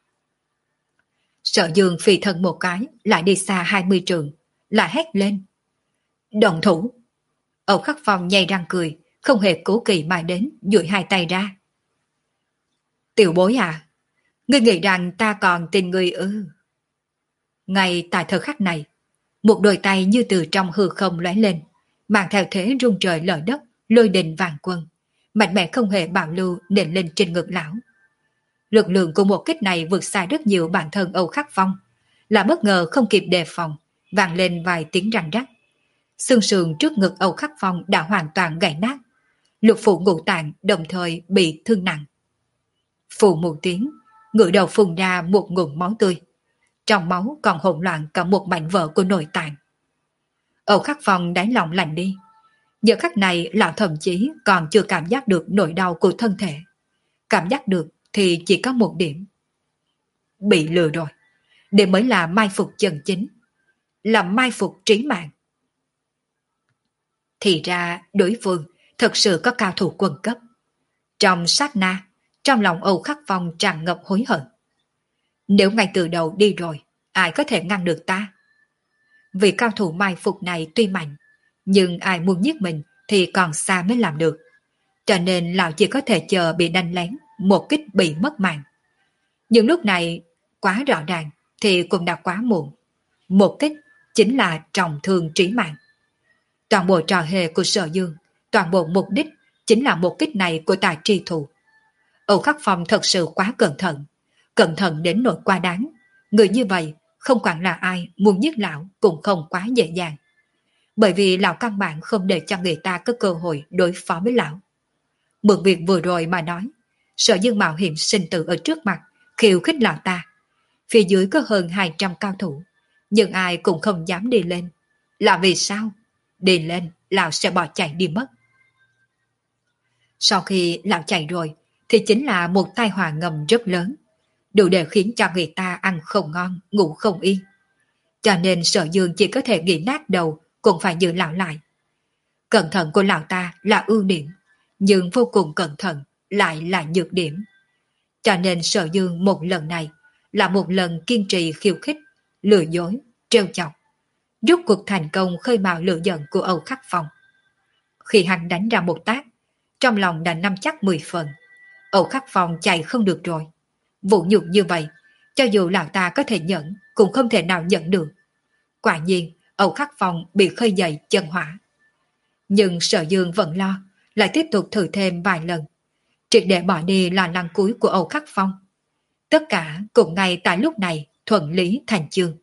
Sở Dương phi thân một cái, lại đi xa hai mươi trượng, lại hét lên. Động thủ! Âu Khắc Phong nhây răng cười, không hề cố kỵ mà đến, duỗi hai tay ra. Tiểu bối à, ngươi nghĩ rằng ta còn tin ngươi ư? Ngay tại thời khắc này, một đôi tay như từ trong hư không lóe lên, mang theo thế rung trời lở đất, lôi đình vàng quân, mạnh mẽ không hề bảo lưu nện lên trên ngực lão. Lực lượng của một kích này vượt xa rất nhiều bản thân Âu Khắc Phong, là bất ngờ không kịp đề phòng, vang lên vài tiếng răng rắc. Xương sườn trước ngực Âu Khắc Phong đã hoàn toàn gãy nát, lục phủ ngũ tạng đồng thời bị thương nặng. Phù một tiếng, ngửa đầu phun ra một nguồn máu tươi. Trong máu còn hỗn loạn cả một mảnh vỡ của nội tạng. Âu Khắc Phong đáy lòng lạnh đi. Giờ khắc này lão thậm chí còn chưa cảm giác được nỗi đau của thân thể. Cảm giác được thì chỉ có một điểm. Bị lừa rồi. Đây mới là mai phục chân chính. Là mai phục trí mạng. Thì ra đối phương thật sự có cao thủ quân cấp. Trong sát na, trong lòng Âu Khắc Phong tràn ngập hối hận. Nếu ngay từ đầu đi rồi, ai có thể ngăn được ta? Vì cao thủ mai phục này tuy mạnh, nhưng ai muốn giết mình thì còn xa mới làm được. Cho nên lão chỉ có thể chờ bị đánh lén, một kích bị mất mạng. Nhưng lúc này quá rõ ràng thì cũng đã quá muộn. Một kích chính là trọng thương trí mạng. Toàn bộ trò hề của Sở Dương, toàn bộ mục đích chính là một kích này của tài tri thủ. Âu Khắc Phong thật sự quá cẩn thận, cẩn thận đến nỗi quá đáng. Người như vậy, không quản là ai muốn giết lão cũng không quá dễ dàng. Bởi vì lão căn bản không để cho người ta có cơ hội đối phó với lão. Mượn việc vừa rồi mà nói, Sở Dương mạo hiểm sinh tử ở trước mặt, khiêu khích lão ta. Phía dưới có hơn hai trăm cao thủ, nhưng ai cũng không dám đi lên. Là vì sao? Đi lên, lão sẽ bỏ chạy đi mất. Sau khi lão chạy rồi, thì chính là một tai họa ngầm rất lớn, đủ để khiến cho người ta ăn không ngon, ngủ không yên. Cho nên Sở Dương chỉ có thể nghĩ nát đầu, cũng phải giữ lão lại. Cẩn thận của lão ta là ưu điểm, nhưng vô cùng cẩn thận lại là nhược điểm. Cho nên Sở Dương một lần này là một lần kiên trì khiêu khích, lừa dối, trêu chọc. Rốt cuộc thành công khơi mào lửa giận của Âu Khắc Phong. Khi hắn đánh ra một tác, trong lòng đã nắm chắc mười phần. Âu Khắc Phong chạy không được rồi. Vụ nhục như vậy, cho dù lão ta có thể nhẫn, cũng không thể nào nhận được. Quả nhiên, Âu Khắc Phong bị khơi dậy chân hỏa. Nhưng Sở Dương vẫn lo, lại tiếp tục thử thêm vài lần. Triệt để bỏ đi lo lắng cuối của Âu Khắc Phong. Tất cả cũng ngay tại lúc này thuận lý thành chương.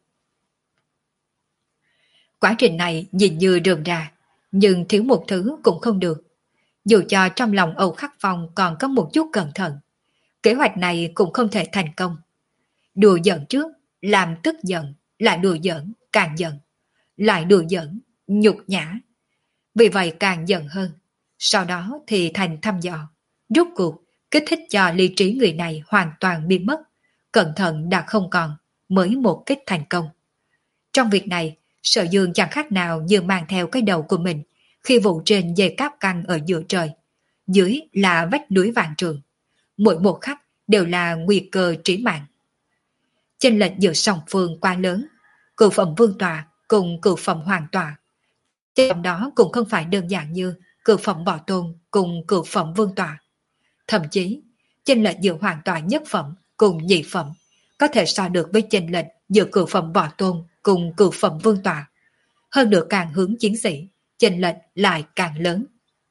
Quá trình này nhìn như rườm rà, nhưng thiếu một thứ cũng không được. Dù cho trong lòng Âu Khắc Phong còn có một chút cẩn thận, kế hoạch này cũng không thể thành công. Đùa giỡn trước, làm tức giận, lại đùa giỡn, càng giận, lại đùa giỡn, nhục nhã. Vì vậy càng giận hơn, sau đó thì thành thăm dò. Rốt cuộc, kích thích cho lý trí người này hoàn toàn biến mất, cẩn thận đã không còn, mới một kích thành công. Trong việc này, Sở Dương chẳng khác nào như mang theo cái đầu của mình khi vụ trên dây cáp căng ở giữa trời. Dưới là vách núi vạn trường. Mỗi một khắc đều là nguy cơ trí mạng. Chênh lệch giữa song phương quá lớn, cửu phẩm vương tòa cùng cửu phẩm hoàng tòa. Trong đó cũng không phải đơn giản như cửu phẩm bảo tôn cùng cửu phẩm vương tòa. Thậm chí, chênh lệch giữa hoàng tòa nhất phẩm cùng nhị phẩm, có thể so được với chênh lệch giữa cửu phẩm võ tôn cùng cửu phẩm vương tọa. Hơn nữa càng hướng chiến sĩ, chênh lệch lại càng lớn.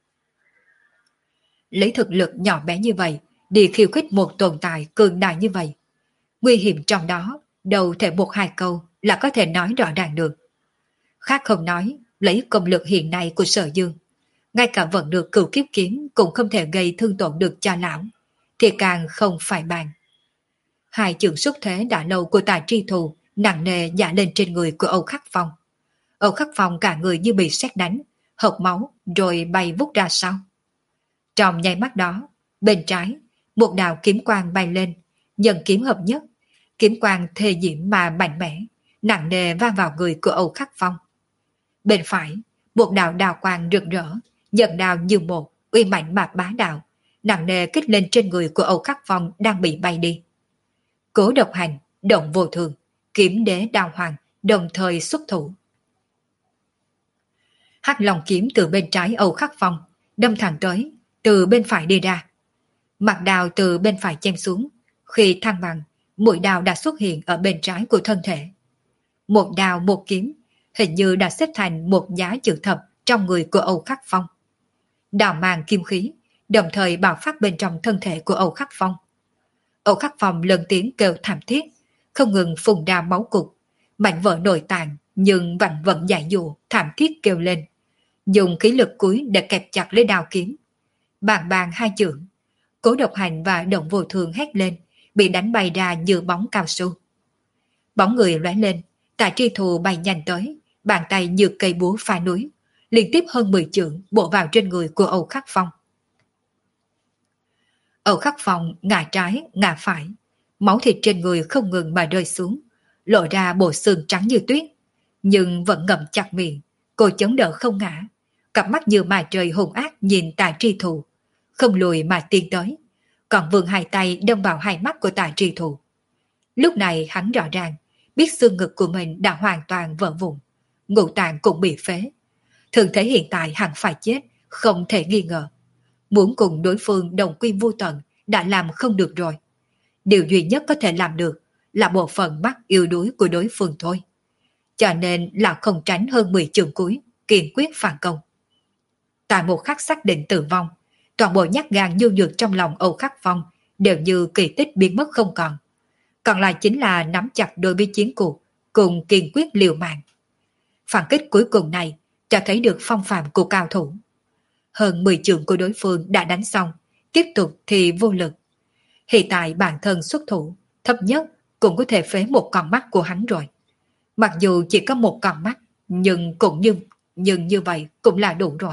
Lấy thực lực nhỏ bé như vậy đi khiêu khích một tồn tại cường đại như vậy, nguy hiểm trong đó đâu thể một hai câu là có thể nói rõ ràng được. Khác không nói, lấy công lực hiện nay của Sở Dương, ngay cả vận được cửu kiếp kiếm cũng không thể gây thương tổn được cho lão, thì càng không phải bàn. Hai trường xuất thế đã lâu của Tài Tri Thù nặng nề dạ lên trên người của Âu Khắc Phong. Âu Khắc Phong cả người như bị sét đánh, hộc máu rồi bay vút ra sau. Trong nháy mắt đó, bên trái, một đạo kiếm quang bay lên, nhân kiếm hợp nhất, kiếm quang thê diễm mà mạnh mẽ, nặng nề va vào người của Âu Khắc Phong. Bên phải, một đạo đào quang rực rỡ, nhận đào như một, uy mạnh mà bá đạo, nặng nề kích lên trên người của Âu Khắc Phong đang bị bay đi. Cố Độc Hành, Động Vô Thường, Kiếm Đế Đao Hoàng đồng thời xuất thủ. Hắc Long kiếm từ bên trái Âu Khắc Phong đâm thẳng tới, từ bên phải đi ra. Mặt đào từ bên phải chém xuống, khi thăng bằng, mũi đào đã xuất hiện ở bên trái của thân thể. Một đào một kiếm, hình như đã xếp thành một giá chữ thập trong người của Âu Khắc Phong. Đào mang kim khí, đồng thời bạo phát bên trong thân thể của Âu Khắc Phong. Âu Khắc Phong lần tiếng kêu thảm thiết, không ngừng phun ra máu cục, mảnh vỡ nội tạng nhưng vẫn vẫn giải dụ thảm thiết kêu lên, dùng khí lực cuối để kẹp chặt lấy đào kiếm. Bàn bàn hai chưởng, Cố Độc Hành và Động Vô Thường hét lên, bị đánh bay ra như bóng cao su. Bóng người lóe lên, Tài Tri Thù bay nhanh tới, bàn tay như cây búa phá núi, liên tiếp hơn mười chưởng bổ vào trên người của Âu Khắc Phong. Âu Khắc Phong ngả trái, ngả phải, máu thịt trên người không ngừng mà rơi xuống, lộ ra bộ xương trắng như tuyết, nhưng vẫn ngậm chặt miệng, cô chống đỡ không ngã, cặp mắt như mà trời hung ác nhìn Tài Tri Thù, không lùi mà tiến tới, còn vươn hai tay đâm vào hai mắt của Tài Tri Thù. Lúc này hắn rõ ràng biết xương ngực của mình đã hoàn toàn vỡ vụn, ngũ tạng cũng bị phế. Thường thế hiện tại hẳn phải chết, không thể nghi ngờ. Muốn cùng đối phương đồng quy vô tận đã làm không được rồi. Điều duy nhất có thể làm được là bộ phận mắt yếu đuối của đối phương thôi. Cho nên là không tránh hơn mười trường cuối, kiên quyết phản công. Tại một khắc xác định tử vong, toàn bộ nhát gan nhu nhược trong lòng Âu Khắc Phong đều như kỳ tích biến mất không còn. Còn lại chính là nắm chặt đôi bi chiến cuộc, cùng kiên quyết liều mạng. Phản kích cuối cùng này cho thấy được phong phạm của cao thủ. Hơn mười trường của đối phương đã đánh xong, tiếp tục thì vô lực. Hiện tại bản thân xuất thủ, thấp nhất cũng có thể phế một con mắt của hắn rồi. Mặc dù chỉ có một con mắt, nhưng cũng như, nhưng như vậy cũng là đủ rồi.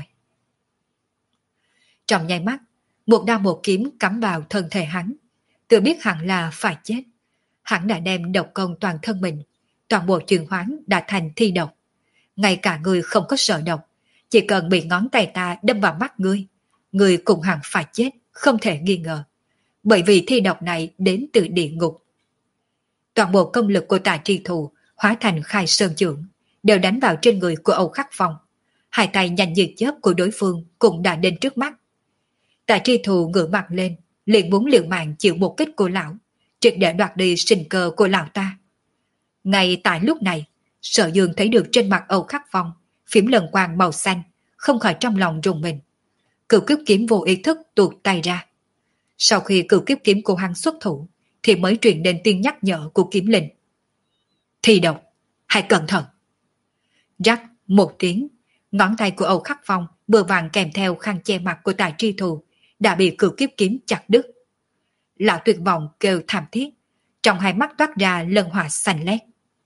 Trong nháy mắt, một đao một kiếm cắm vào thân thể hắn. Tự biết hẳn là phải chết. Hắn đã đem độc công toàn thân mình, toàn bộ chuyển hoán đã thành thi độc. Ngay cả người không có sợ độc, chỉ cần bị ngón tay ta đâm vào mắt ngươi, ngươi cũng hẳn phải chết, không thể nghi ngờ. Bởi vì thi độc này đến từ địa ngục. Toàn bộ công lực của Tài Tri Thù hóa thành khai sơn chưởng, đều đánh vào trên người của Âu Khắc Phong. Hai tay nhanh như chớp của đối phương cũng đã đến trước mắt. Tài Tri Thù ngửa mặt lên, liền muốn liều mạng chịu một kích của lão, triệt để đoạt đi sinh cơ của lão ta. Ngay tại lúc này, Sở Dương thấy được trên mặt Âu Khắc Phong phím lần quang màu xanh, không khỏi trong lòng rùng mình. Cửu kiếp kiếm vô ý thức tuột tay ra. Sau khi cửu kiếp kiếm của hắn xuất thủ, thì mới truyền đến tiếng nhắc nhở của kiếm linh. Thi độc, hãy cẩn thận. Rắc một tiếng, ngón tay của Âu Khắc Phong vừa vàng kèm theo khăn che mặt của Tài Tri Thù đã bị cửu kiếp kiếm chặt đứt. Lão tuyệt vọng kêu thảm thiết, trong hai mắt toát ra lân hỏa xanh lét.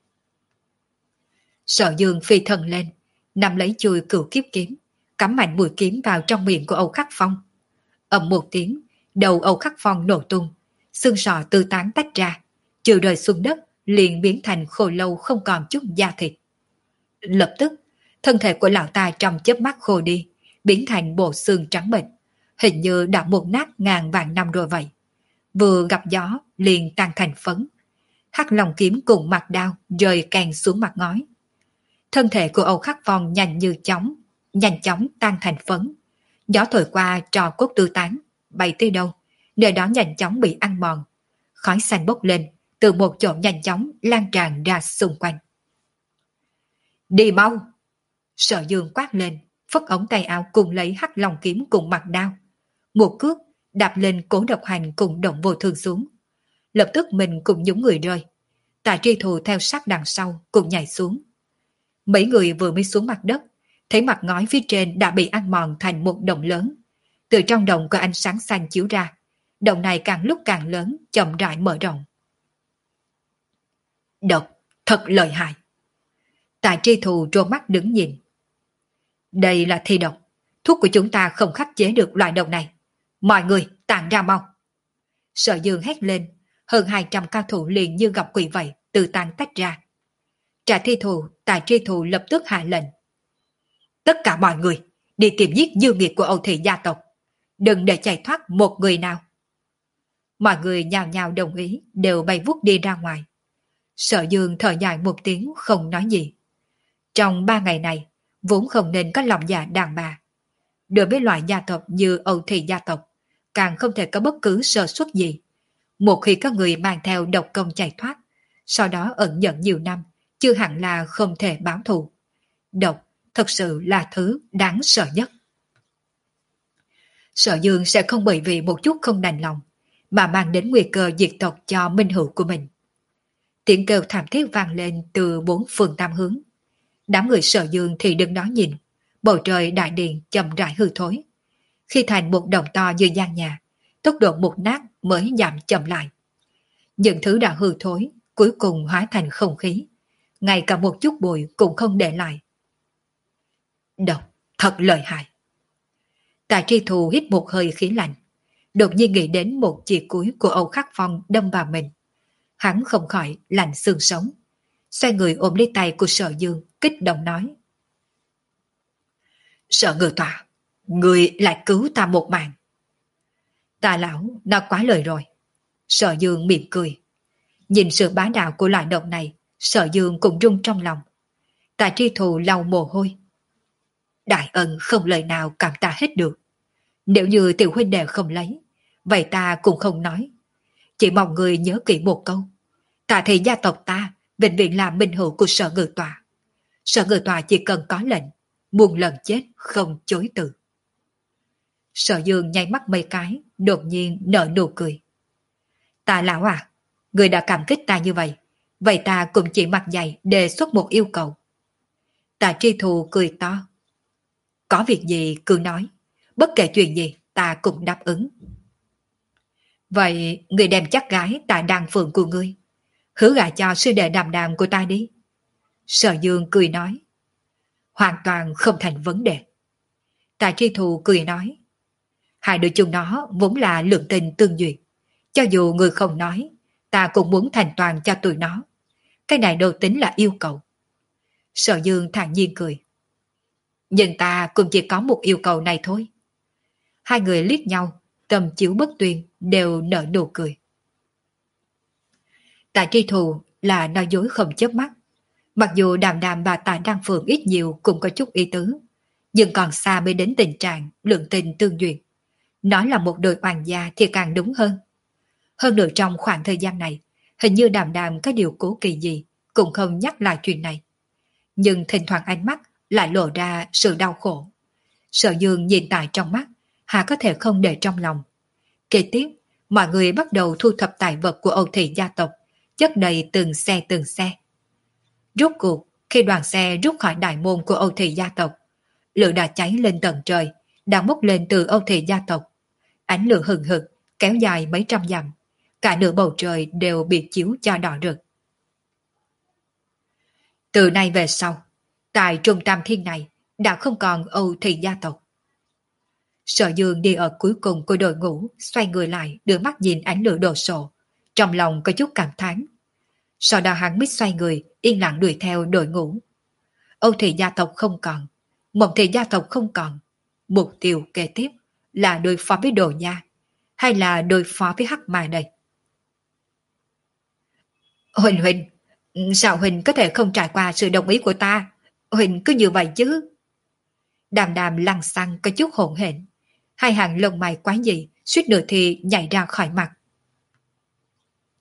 Sở Dương phi thân lên, nắm lấy chui cửu kiếp kiếm, cắm mạnh mũi kiếm vào trong miệng của Âu Khắc Phong. Ầm một tiếng, đầu Âu Khắc Phong nổ tung, xương sọ tư tán tách ra, trừ rơi xuống đất, liền biến thành khô lâu không còn chút da thịt. Lập tức, thân thể của lão ta trong chớp mắt khô đi, biến thành bộ xương trắng bệch, hình như đã mục nát ngàn vạn năm rồi vậy. Vừa gặp gió, liền tan thành phấn. Hắc Long kiếm cùng mặt đao rơi càng xuống mặt ngói. Thân thể của Âu Khắc Phong nhanh như chóng, nhanh chóng tan thành phấn. Gió thổi qua trò cốt tư tán, bay tới đâu, nơi đó nhanh chóng bị ăn mòn. khói xanh bốc lên, từ một chỗ nhanh chóng lan tràn ra xung quanh. Đi mau! Sở Dương quát lên, phất ống tay áo cùng lấy hắc long kiếm cùng mặt đao. Một cước đạp lên Cố Độc Hành cùng Động Vô Thương xuống. Lập tức mình cùng nhúng người rơi. Tạ Tri Thù theo sát đằng sau cùng nhảy xuống. Mấy người vừa mới xuống mặt đất, thấy mặt ngói phía trên đã bị ăn mòn thành một động lớn. Từ trong động có ánh sáng xanh chiếu ra. Động này càng lúc càng lớn, chậm rãi mở rộng. Độc, thật lợi hại. Tạ Tri Thù trố mắt đứng nhìn. Đây là thi độc. Thuốc của chúng ta không khắc chế được loại độc này. Mọi người tản ra mau. Sở Dương hét lên. Hơn hai trăm cao thủ liền như gặp quỷ vậy, từ tán tách ra. Trả thi thù, Tạ Tri Thù lập tức hạ lệnh. Tất cả mọi người đi tìm giết dư nghiệt của Âu Thị gia tộc. Đừng để chạy thoát một người nào. Mọi người nhào nhào đồng ý, đều bay vút đi ra ngoài. Sở Dương thở dài một tiếng không nói gì. Trong ba ngày này, vốn không nên có lòng dạ đàn bà. Đối với loại gia tộc như Âu Thị gia tộc, càng không thể có bất cứ sơ suất gì. Một khi có người mang theo độc công chạy thoát, sau đó ẩn nhận nhiều năm, chưa hẳn là không thể báo thù. Độc thật sự là thứ đáng sợ nhất. Sở Dương sẽ không bởi vì một chút không đành lòng, mà mang đến nguy cơ diệt tộc cho minh hữu của mình. Tiếng kêu thảm thiết vang lên từ bốn phương tám hướng. Đám người Sở Dương thì đứng đó nhìn, bầu trời đại điện chậm rãi hư thối. Khi thành một đồng to như gian nhà, tốc độ một nát mới giảm chậm lại. Những thứ đã hư thối, cuối cùng hóa thành không khí. Ngay cả một chút bụi cũng không để lại. Độc, thật lợi hại. Tạ Tri Thù hít một hơi khí lạnh. Đột nhiên nghĩ đến một chỉ cuối của Âu Khắc Phong đâm vào mình. Hắn không khỏi lạnh xương sống. Xoay người ôm lấy tay của Sở Dương, kích động nói. Sở Ngự Tọa, người lại cứu ta một mạng. Tạ lão đã quá lời rồi. Sở Dương mỉm cười. Nhìn sự bá đạo của loại độc này, Sở Dương cũng rung trong lòng. Tạ Tri Thù lau mồ hôi. Đại ân không lời nào cảm tạ hết được. Nếu như tiểu huynh đệ không lấy, vậy ta cũng không nói. Chỉ mong người nhớ kỹ một câu. Tạ thị gia tộc ta vĩnh viễn là minh hữu của Sở Ngự Tọa. Sở Ngự Tọa chỉ cần có lệnh, muôn lần chết không chối từ. Sở Dương nháy mắt mấy cái, đột nhiên nở nụ cười. Tạ lão à, người đã cảm kích ta như vậy, vậy ta cũng chỉ mặt dày đề xuất một yêu cầu. Tạ Tri Thù cười to. Có việc gì cứ nói, bất kể chuyện gì ta cũng đáp ứng. Vậy người đem chắc gái tại đàn phượng của ngươi, hứa gả cho sư đệ đàm đàm của ta đi. Sở Dương cười nói. Hoàn toàn không thành vấn đề. Tạ Tri Thù cười nói. Hai đứa chúng nó vốn là lượng tình tương duyệt. Cho dù người không nói, ta cũng muốn thành toàn cho tụi nó. Cái này đâu tính là yêu cầu. Sở Dương thản nhiên cười. Nhưng ta cũng chỉ có một yêu cầu này thôi. Hai người liếc nhau, tâm chiếu bất tuyên, đều nở nụ cười. Tạ Tri Thù là nói dối không chớp mắt. Mặc dù đàm đàm và Tạ Đăng Phượng ít nhiều cũng có chút ý tứ, nhưng còn xa mới đến tình trạng lượng tình tương duyệt. Nói là một đôi oan gia thì càng đúng hơn. Hơn nữa trong khoảng thời gian này, hình như đàm đàm có điều cố kỳ gì, cũng không nhắc lại chuyện này. Nhưng thỉnh thoảng ánh mắt lại lộ ra sự đau khổ. Sở Dương nhìn tại trong mắt, hà có thể không để trong lòng. Kế tiếp, mọi người bắt đầu thu thập tài vật của Âu Thị gia tộc, chất đầy từng xe từng xe. Rốt cuộc, khi đoàn xe rút khỏi đại môn của Âu Thị gia tộc, lửa đã cháy lên tận trời, đang bốc lên từ Âu Thị gia tộc. Ánh lửa hừng hực, kéo dài mấy trăm dặm, cả nửa bầu trời đều bị chiếu cho đỏ rực. Từ nay về sau, tại trung tâm thiên này đã không còn Âu Thị gia tộc. Sở Dương đi ở cuối cùng của đội ngũ, xoay người lại đưa mắt nhìn ánh lửa đổ sộ, trong lòng có chút cảm thán. Sau đó hắn mới xoay người, yên lặng đuổi theo đội ngũ. Âu Thị gia tộc không còn, Mộng Thị gia tộc không còn. Mục tiêu kế tiếp là đối phó với Đồ Nha, hay là đối phó với Hắc Ma đây? Huỳnh Huỳnh, sao Huỳnh có thể không trải qua sự đồng ý của ta? Huỳnh cứ như vậy chứ? Đàm đàm lăng xăng có chút hỗn hển, hai hàng lông mày quái dị, suýt nữa thì nhảy ra khỏi mặt.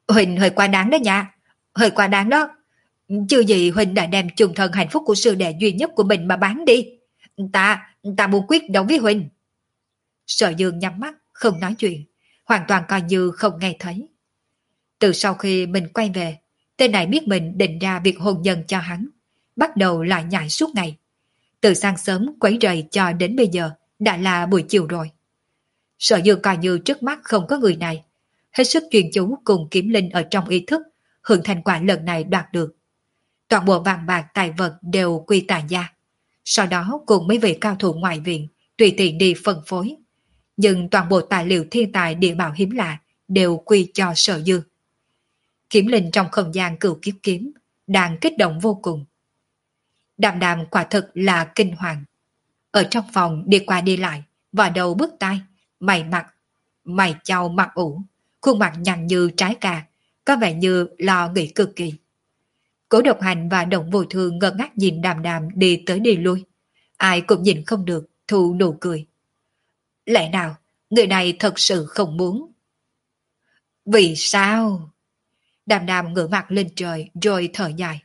Huỳnh hơi quá đáng đó nha, hơi quá đáng đó. Chưa gì Huỳnh đã đem chung thân hạnh phúc của sư đệ duy nhất của mình mà bán đi. Ta, ta muốn quyết đấu với Huỳnh. Sở Dương nhắm mắt, không nói chuyện, hoàn toàn coi như không nghe thấy. Từ sau khi mình quay về, tên này biết mình định ra việc hôn nhân cho hắn, bắt đầu lại nhảy suốt ngày. Từ sáng sớm quấy rầy cho đến bây giờ, đã là buổi chiều rồi. Sở Dương coi như trước mắt không có người này, hết sức chuyên chú cùng Kiếm Linh ở trong ý thức, hưởng thành quả lần này đoạt được. Toàn bộ vàng bạc tài vật đều quy tà gia. Sau đó cùng mấy vị cao thủ ngoại viện, tùy tiện đi phân phối. Nhưng toàn bộ tài liệu thiên tài địa bảo hiếm lạ đều quy cho Sở Dương. Kiếm Linh trong không gian cửu kiếp kiếm, đang kích động vô cùng. Đàm đàm quả thực là kinh hoàng. Ở trong phòng đi qua đi lại, vào đầu bước tai, mày mặt, mày chau mặt ủ, khuôn mặt nhăn như trái cà, có vẻ như lo nghĩ cực kỳ. Cố Độc Hành và Đồng Vô Thương ngơ ngác nhìn đàm đàm đi tới đi lui. Ai cũng nhìn không được, thu nụ cười. Lẽ nào, người này thật sự không muốn? Vì sao? Đàm đàm ngửa mặt lên trời rồi thở dài.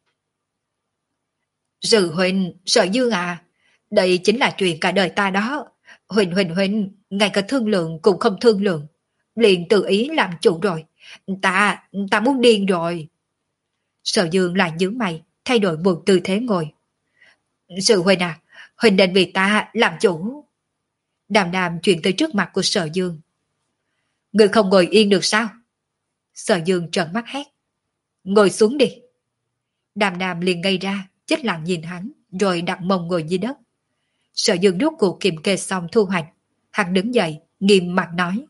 Sư huynh, Sở Dương à, đây chính là chuyện cả đời ta đó. Huỳnh huỳnh huỳnh, ngay cả thương lượng cũng không thương lượng. Liền tự ý làm chủ rồi. Ta, ta muốn điên rồi. Sở Dương lại nhướng mày, thay đổi một tư thế ngồi. Sư huynh à, huynh nên vì ta làm chủ. Đàm đàm chuyển tới trước mặt của Sở Dương. Người không ngồi yên được sao? Sở Dương trợn mắt hét. Ngồi xuống đi. Đàm đàm liền ngây ra, chết lặng nhìn hắn, rồi đặt mông ngồi dưới đất. Sở Dương rút cuộc kiềm kê xong thu hoạch. Hắn đứng dậy, nghiêm mặt nói.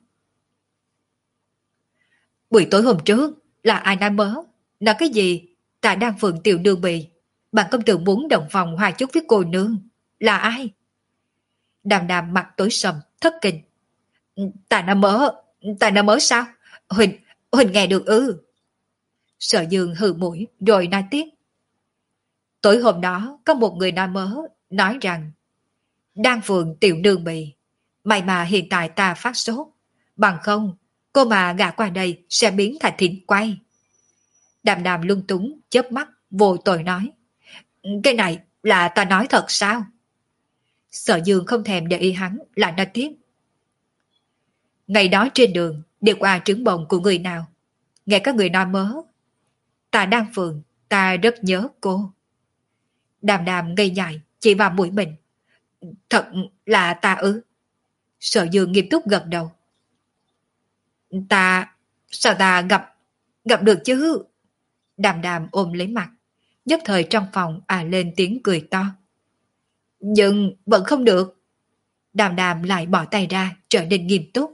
Buổi tối hôm trước, là ai nói mớ? Nói cái gì? Ta đang phượng tiểu đường bị. Bạn công tử muốn đồng phòng hòa chút với cô nương. Là ai? Đàm đàm mặt tối sầm, thất kinh. Ta nói mớ, ta nói mớ sao? Huỳnh, Huỳnh nghe được ư? Sở Dương hừ mũi, rồi nói tiếp. Tối hôm đó, có một người nói mớ, nói rằng đang phượng tiểu nương bị. May mà hiện tại ta phát sốt. Bằng không, cô mà gã qua đây sẽ biến thành thịt quay. Đàm đàm lung túng, chớp mắt, vô tội nói. Cái này là ta nói thật sao? Sở Dương không thèm để ý hắn, lại nói tiếp. Ngày đó trên đường, đi qua trứng bồng của người nào? Nghe các người nói mớ. Ta đang phường, ta rất nhớ cô. Đàm đàm ngây dại, chỉ vào mũi mình. Thật là ta ư? Sở Dương nghiêm túc gật đầu. Ta, sao ta gặp, gặp được chứ? Đàm đàm ôm lấy mặt, nhất thời trong phòng à lên tiếng cười to. Nhưng vẫn không được. Đàm đàm lại bỏ tay ra, trở nên nghiêm túc.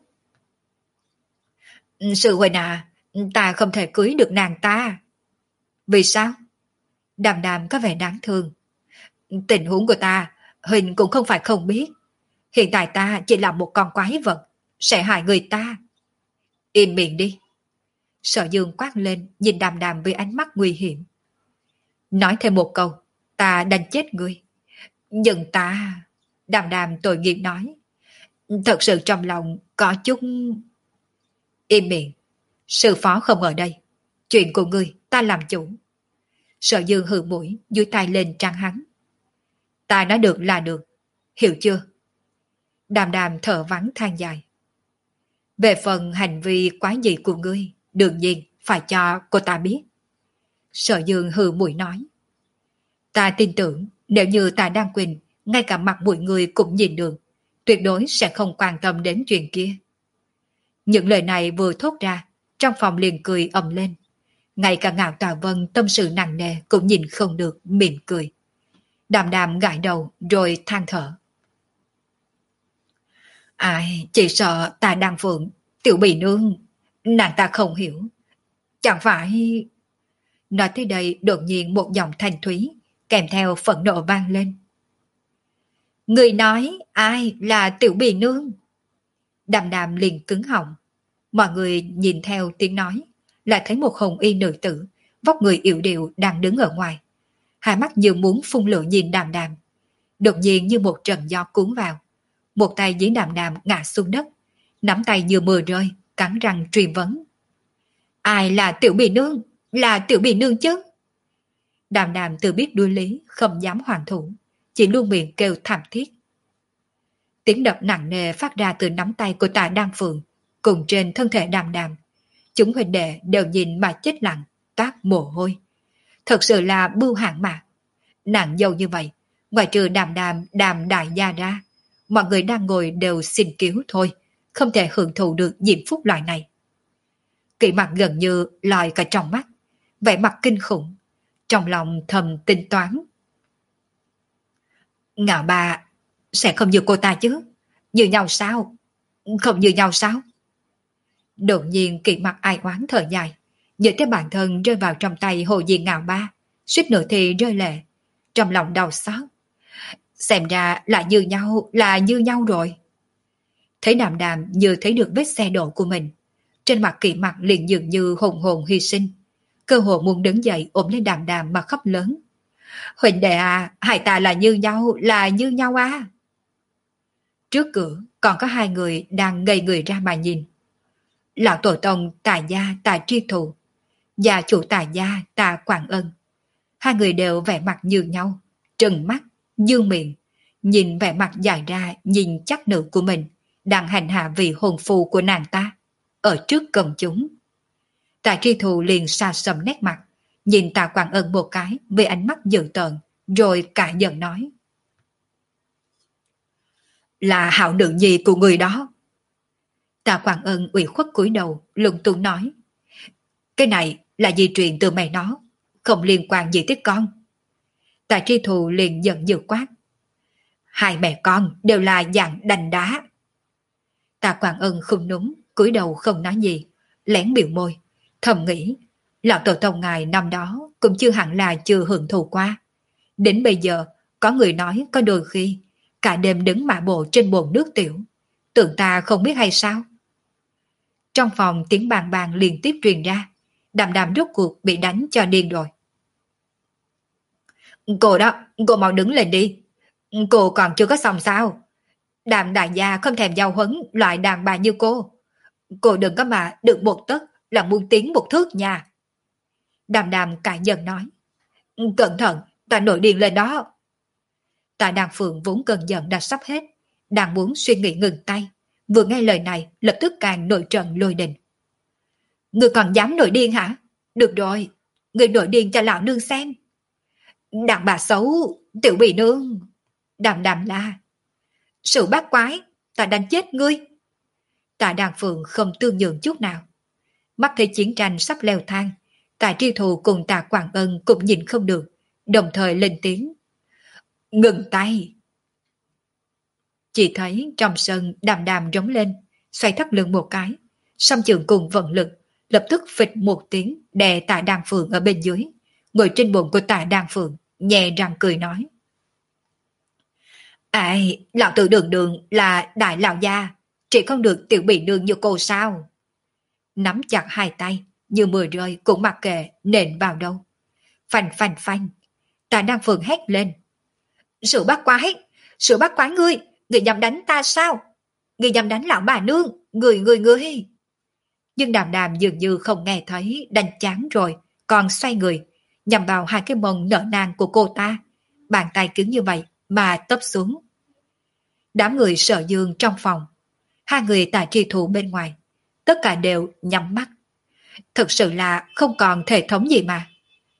Sư huynh à, ta không thể cưới được nàng ta. Vì sao? Đàm đàm có vẻ đáng thương. Tình huống của ta, huynh cũng không phải không biết. Hiện tại ta chỉ là một con quái vật, sẽ hại người ta. Im miệng đi. Sở Dương quát lên, nhìn đàm đàm với ánh mắt nguy hiểm. Nói thêm một câu, ta đánh chết ngươi. Nhưng ta... Đàm đàm tội nghiệp nói. Thật sự trong lòng có chút... Im miệng. Sư phó không ở đây. Chuyện của ngươi ta làm chủ. Sở Dương hừ mũi, dưới tay lên trăng hắn. Ta nói được là được. Hiểu chưa? Đàm đàm thở vắng than dài. Về phần hành vi quá dị của ngươi, đương nhiên phải cho cô ta biết. Sở Dương hừ mũi nói. Ta tin tưởng nếu như ta đang quỳnh, ngay cả mặt mũi người cũng nhìn được, tuyệt đối sẽ không quan tâm đến chuyện kia. Những lời này vừa thốt ra, trong phòng liền cười ầm lên. Ngay cả Ngạo Tà Vân tâm sự nặng nề cũng nhìn không được, mỉm cười. Đàm đàm gãi đầu rồi than thở. Ai, chỉ sợ ta đang phượng, tiểu bì nương, nàng ta không hiểu. Chẳng phải... Nói tới đây đột nhiên một giọng thanh thúy, kèm theo phẫn nộ vang lên. Người nói ai là tiểu bì nương? Đàm đàm liền cứng họng. Mọi người nhìn theo tiếng nói, lại thấy một hồng y nữ tử, vóc người yểu điệu đang đứng ở ngoài. Hai mắt như muốn phun lửa nhìn đàm đàm. Đột nhiên như một trận gió cuốn vào. Một tay dưới đàm đàm ngã xuống đất, nắm tay như mưa rơi, cắn răng truy vấn. Ai là Tiểu Bì Nương? Là Tiểu Bì Nương chứ? Đàm đàm tự biết đuôi lý, không dám hoàn thủ, chỉ luôn miệng kêu thảm thiết. Tiếng đập nặng nề phát ra từ nắm tay của Tạ Đan Phượng, cùng trên thân thể đàm đàm. Chúng huynh đệ đều nhìn mà chết lặng, toát mồ hôi. Thật sự là bưu hãn mà. Nàng dâu như vậy, ngoài trừ đàm đàm đàm đại gia ra, mọi người đang ngồi đều xin cứu thôi, không thể hưởng thụ được diễm phúc loại này. Kỵ mặt gần như lòi cả trong mắt, vẻ mặt kinh khủng, trong lòng thầm tính toán. Ngạo bà sẽ không như cô ta chứ? Như nhau sao? Không như nhau sao? Đột nhiên Kỵ mặt ai oán thở dài, nhớ tới bản thân rơi vào trong tay Hồ Diên Ngạo Ba, suýt nữa thì rơi lệ, trong lòng đau xót. Xem ra là như nhau, là như nhau rồi. Thấy đàm đàm như thấy được vết xe đổ của mình, trên mặt Kỵ mặt liền dường như hồn hồn hy sinh, cơ hồ muốn đứng dậy ôm lên đàm đàm mà khóc lớn. Huỳnh đệ à, hai ta là như nhau, là như nhau à. Trước cửa còn có hai người đang ngây người ra mà nhìn. Lão tổ tông Tà Gia Tà Tri Thụ, gia chủ Tà Gia Tà Quảng Ân. Hai người đều vẻ mặt như nhau, trừng mắt, dương miệng, nhìn vẻ mặt dài ra nhìn chắc nữ của mình, đang hành hạ vì hồn phù của nàng ta, ở trước công chúng. Tà Tri Thụ liền xa sầm nét mặt, nhìn Tà Quảng Ân một cái với ánh mắt dữ tợn, rồi cả giận nói. Là hảo nữ nhi của người đó. Tà Quảng Ân ủy khuất cúi đầu, lung tung nói. Cái này là di truyền từ mẹ nó, không liên quan gì tới con. Tà Tri Thù liền giận dữ quát. Hai mẹ con đều là dạng đành đá. Tà Quảng Ân không núng, cúi đầu không nói gì, lén biểu môi, thầm nghĩ. Lão tổ tông ngài năm đó cũng chưa hẳn là chưa hưởng thụ qua. Đến bây giờ, có người nói có đôi khi, cả đêm đứng mạ bộ trên bồn nước tiểu. Tưởng ta không biết hay sao? Trong phòng tiếng bàn bàn liên tiếp truyền ra, đàm đàm rốt cuộc bị đánh cho điên rồi. Cô đó, cô mau đứng lên đi. Cô còn chưa có xong sao? Đàm đại gia không thèm giao huấn loại đàn bà như cô. Cô đừng có mà được một tấc là muốn tiến một thước nha. Đàm đàm cãi giận nói. Cẩn thận, ta nổi điên lên đó. Tạ Đàn Phượng vốn cơn giận đã sắp hết, đang muốn suy nghĩ ngừng tay, vừa nghe lời này lập tức càng nổi trận lôi đình. Ngươi còn dám nổi điên hả? Được rồi, ngươi nổi điên cho lão nương xem. Đàn bà xấu, Tiểu Bì Nương. Đàm đàm la. Sự bát quái, ta đánh chết ngươi. Tạ Đàn Phượng không tương nhượng chút nào. Mắt thấy chiến tranh sắp leo thang, Tạ Tri Thù cùng Tạ Quảng Ân cũng nhìn không được, đồng thời lên tiếng. Ngừng tay. Chỉ thấy trong sân đàm đàm rống lên, xoay thắt lưng một cái, song trường cùng vận lực, lập tức phịch một tiếng đè Tạ Đàn Phượng ở bên dưới, ngồi trên bụng của Tạ Đàn Phượng, nhẹ răng cười nói. Ai, lão tử đường đường là đại lão gia, chỉ không được Tiểu Bì Nương như cô sao? Nắm chặt hai tay, như mưa rơi cũng mặc kệ nện vào đâu. Phanh phanh phanh, Tạ Đàn Phượng hét lên. Sự bát quái, sự bát quái ngươi, ngươi dám đánh ta sao? Ngươi dám đánh lão bà nương, ngươi ngươi ngươi. Nhưng đàm đàm dường như không nghe thấy, đành chán rồi, còn xoay người, nhằm vào hai cái mông nở nang của cô ta, bàn tay cứng như vậy mà tấp xuống. Đám người Sở Dương trong phòng, hai người Tạ Tri Thù bên ngoài, tất cả đều nhắm mắt. Thực sự là không còn thể thống gì mà.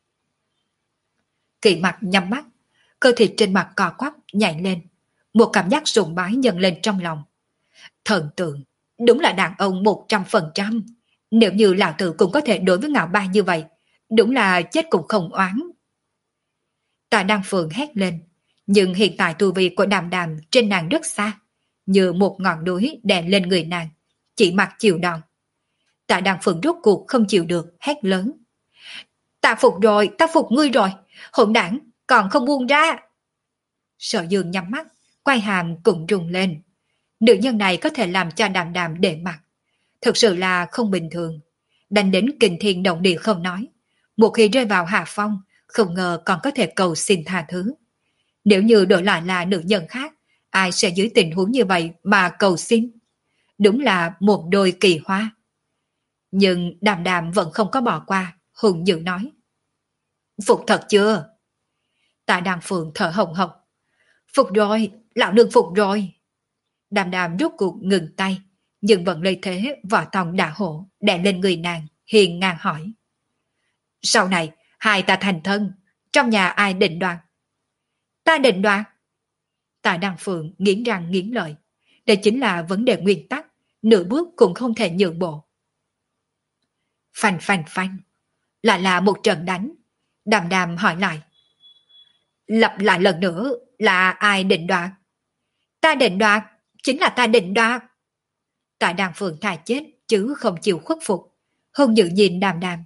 Kỵ mặt nhắm mắt, cơ thịt trên mặt cò quắp nhảy lên, một cảm giác sùng bái dâng lên trong lòng. Thần tượng, đúng là đàn ông một trăm phần trăm. Nếu như lão tử cũng có thể đối với Ngạo Ba như vậy, đúng là chết cũng không oán. Tạ Đan Phượng hét lên, nhưng hiện tại tu vi của đàm đàm trên nàng rất xa, như một ngọn núi đè lên người nàng, chỉ mặc chịu đòn. Tạ Đan Phượng rốt cuộc không chịu được, hét lớn. Ta phục rồi, ta phục ngươi rồi, hỗn đảng, còn không buông ra. Sở Dương nhắm mắt, quay hàm cũng rung lên. Nữ nhân này có thể làm cho đàm đàm để mặt. Thực sự là không bình thường. Đánh đến kinh thiên động địa không nói. Một khi rơi vào hạ phong, không ngờ còn có thể cầu xin tha thứ. Nếu như đổi lại là nữ nhân khác, ai sẽ dưới tình huống như vậy mà cầu xin? Đúng là một đôi kỳ hoa. Nhưng Đàm Đàm vẫn không có bỏ qua, hùng dữ nói. Phục thật chưa? Tạ Đăng Phượng thở hồng hộc. Phục rồi, lão nương phục rồi. Đàm Đàm rút cuộc ngừng tay, nhưng vẫn lấy thế vỏ tòng đả hộ, đè lên người nàng, hiền ngang hỏi. Sau này, hai ta thành thân, trong nhà ai định đoạt? Ta định đoạt. Tạ Đăng Phượng nghiến răng nghiến lợi. Đây chính là vấn đề nguyên tắc, nửa bước cũng không thể nhượng bộ. Phanh phanh phanh, lại là một trận đánh. Đàm Đàm hỏi lại. Lặp lại lần nữa là ai định đoạt? Ta định đoạt, chính là ta định đoạt. Tạ Đăng Phượng thà chết chứ không chịu khuất phục, hung dữ nhìn Đàm Đàm.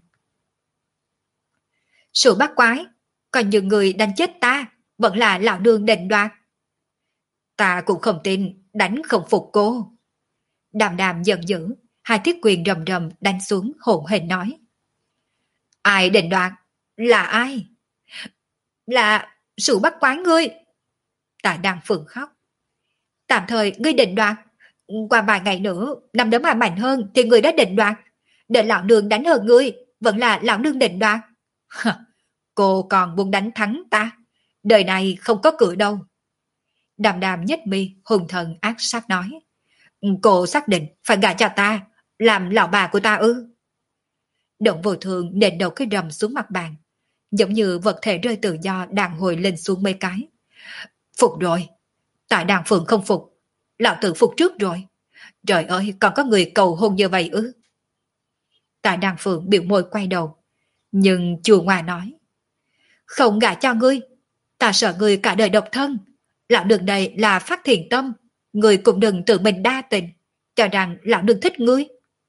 Sự bắt quái, còn nhiều người đánh chết ta, vẫn là lão nương định đoạt. Ta cũng không tin, đánh không phục cô. Đàm Đàm giận dữ, hai thiết quyền rầm rầm đánh xuống hỗn hển nói. Ai định đoạt? Là ai? Là sự bắt quái ngươi. Tạ Đăng Phượng khóc. Tạm thời ngươi định đoạt. Qua vài ngày nữa, năm đó mà mạnh hơn thì ngươi đã định đoạt. Để lão nương đánh hơn ngươi, vẫn là lão nương định đoạt. Cô còn muốn đánh thắng ta. Đời này không có cửa đâu. Đàm Đàm nhếch mi, hùng thần ác sát nói. Cô xác định phải gả cho ta, làm lão bà của ta ư? Động Vô Thường nện đầu cái rầm xuống mặt bàn, giống như vật thể rơi tự do đàn hồi lên xuống mấy cái. Phục rồi. Tại Đàn Phượng không phục, lão tử phục trước rồi. Trời ơi, còn có người cầu hôn như vậy ư? Tại Đàn Phượng biểu môi quay đầu, nhưng chùa ngoà nói. Không gả cho ngươi, ta sợ ngươi cả đời độc thân. Lão đường này là phát thiện tâm, ngươi cũng đừng tự mình đa tình, cho rằng lão đường thích ngươi.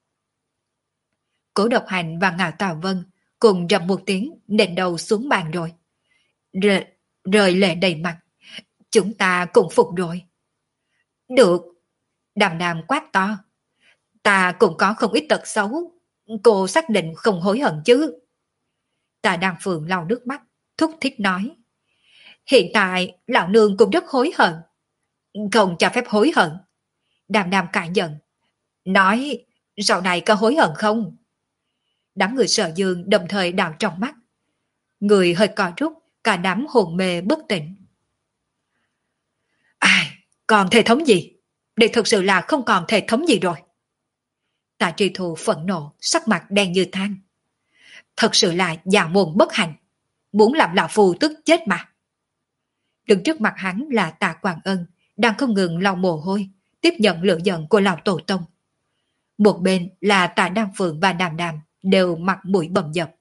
Cố Độc Hành và Ngạo Tào Vân cùng rầm một tiếng nện đầu xuống bàn rồi. Rời, rời lệ đầy mặt. Chúng ta cũng phục rồi. Được. Đàm Đàm quát to. Ta cũng có không ít tật xấu. Cô xác định không hối hận chứ? Tạ Đăng Phượng lau nước mắt, thúc thích nói. Hiện tại, lão nương cũng rất hối hận. Không cho phép hối hận. Đàm Đàm cãi giận. Nói, sau này có hối hận không? Đám người Sở Dương đồng thời đảo trong mắt. Người hơi co rút, cả đám hồn mê bất tỉnh. Ai, còn thể thống gì? Đây thực sự là không còn thể thống gì rồi. Tạ Tri Thù phẫn nộ, sắc mặt đen như than. Thật sự là già mồm bất hạnh, muốn làm lão phù tức chết mà. Đứng trước mặt hắn là Tạ Quảng Ân, đang không ngừng lau mồ hôi, tiếp nhận lửa giận của lão tổ tông. Một bên là Tạ Đăng Phượng và Đàm Đàm đều mặt mũi bầm dập.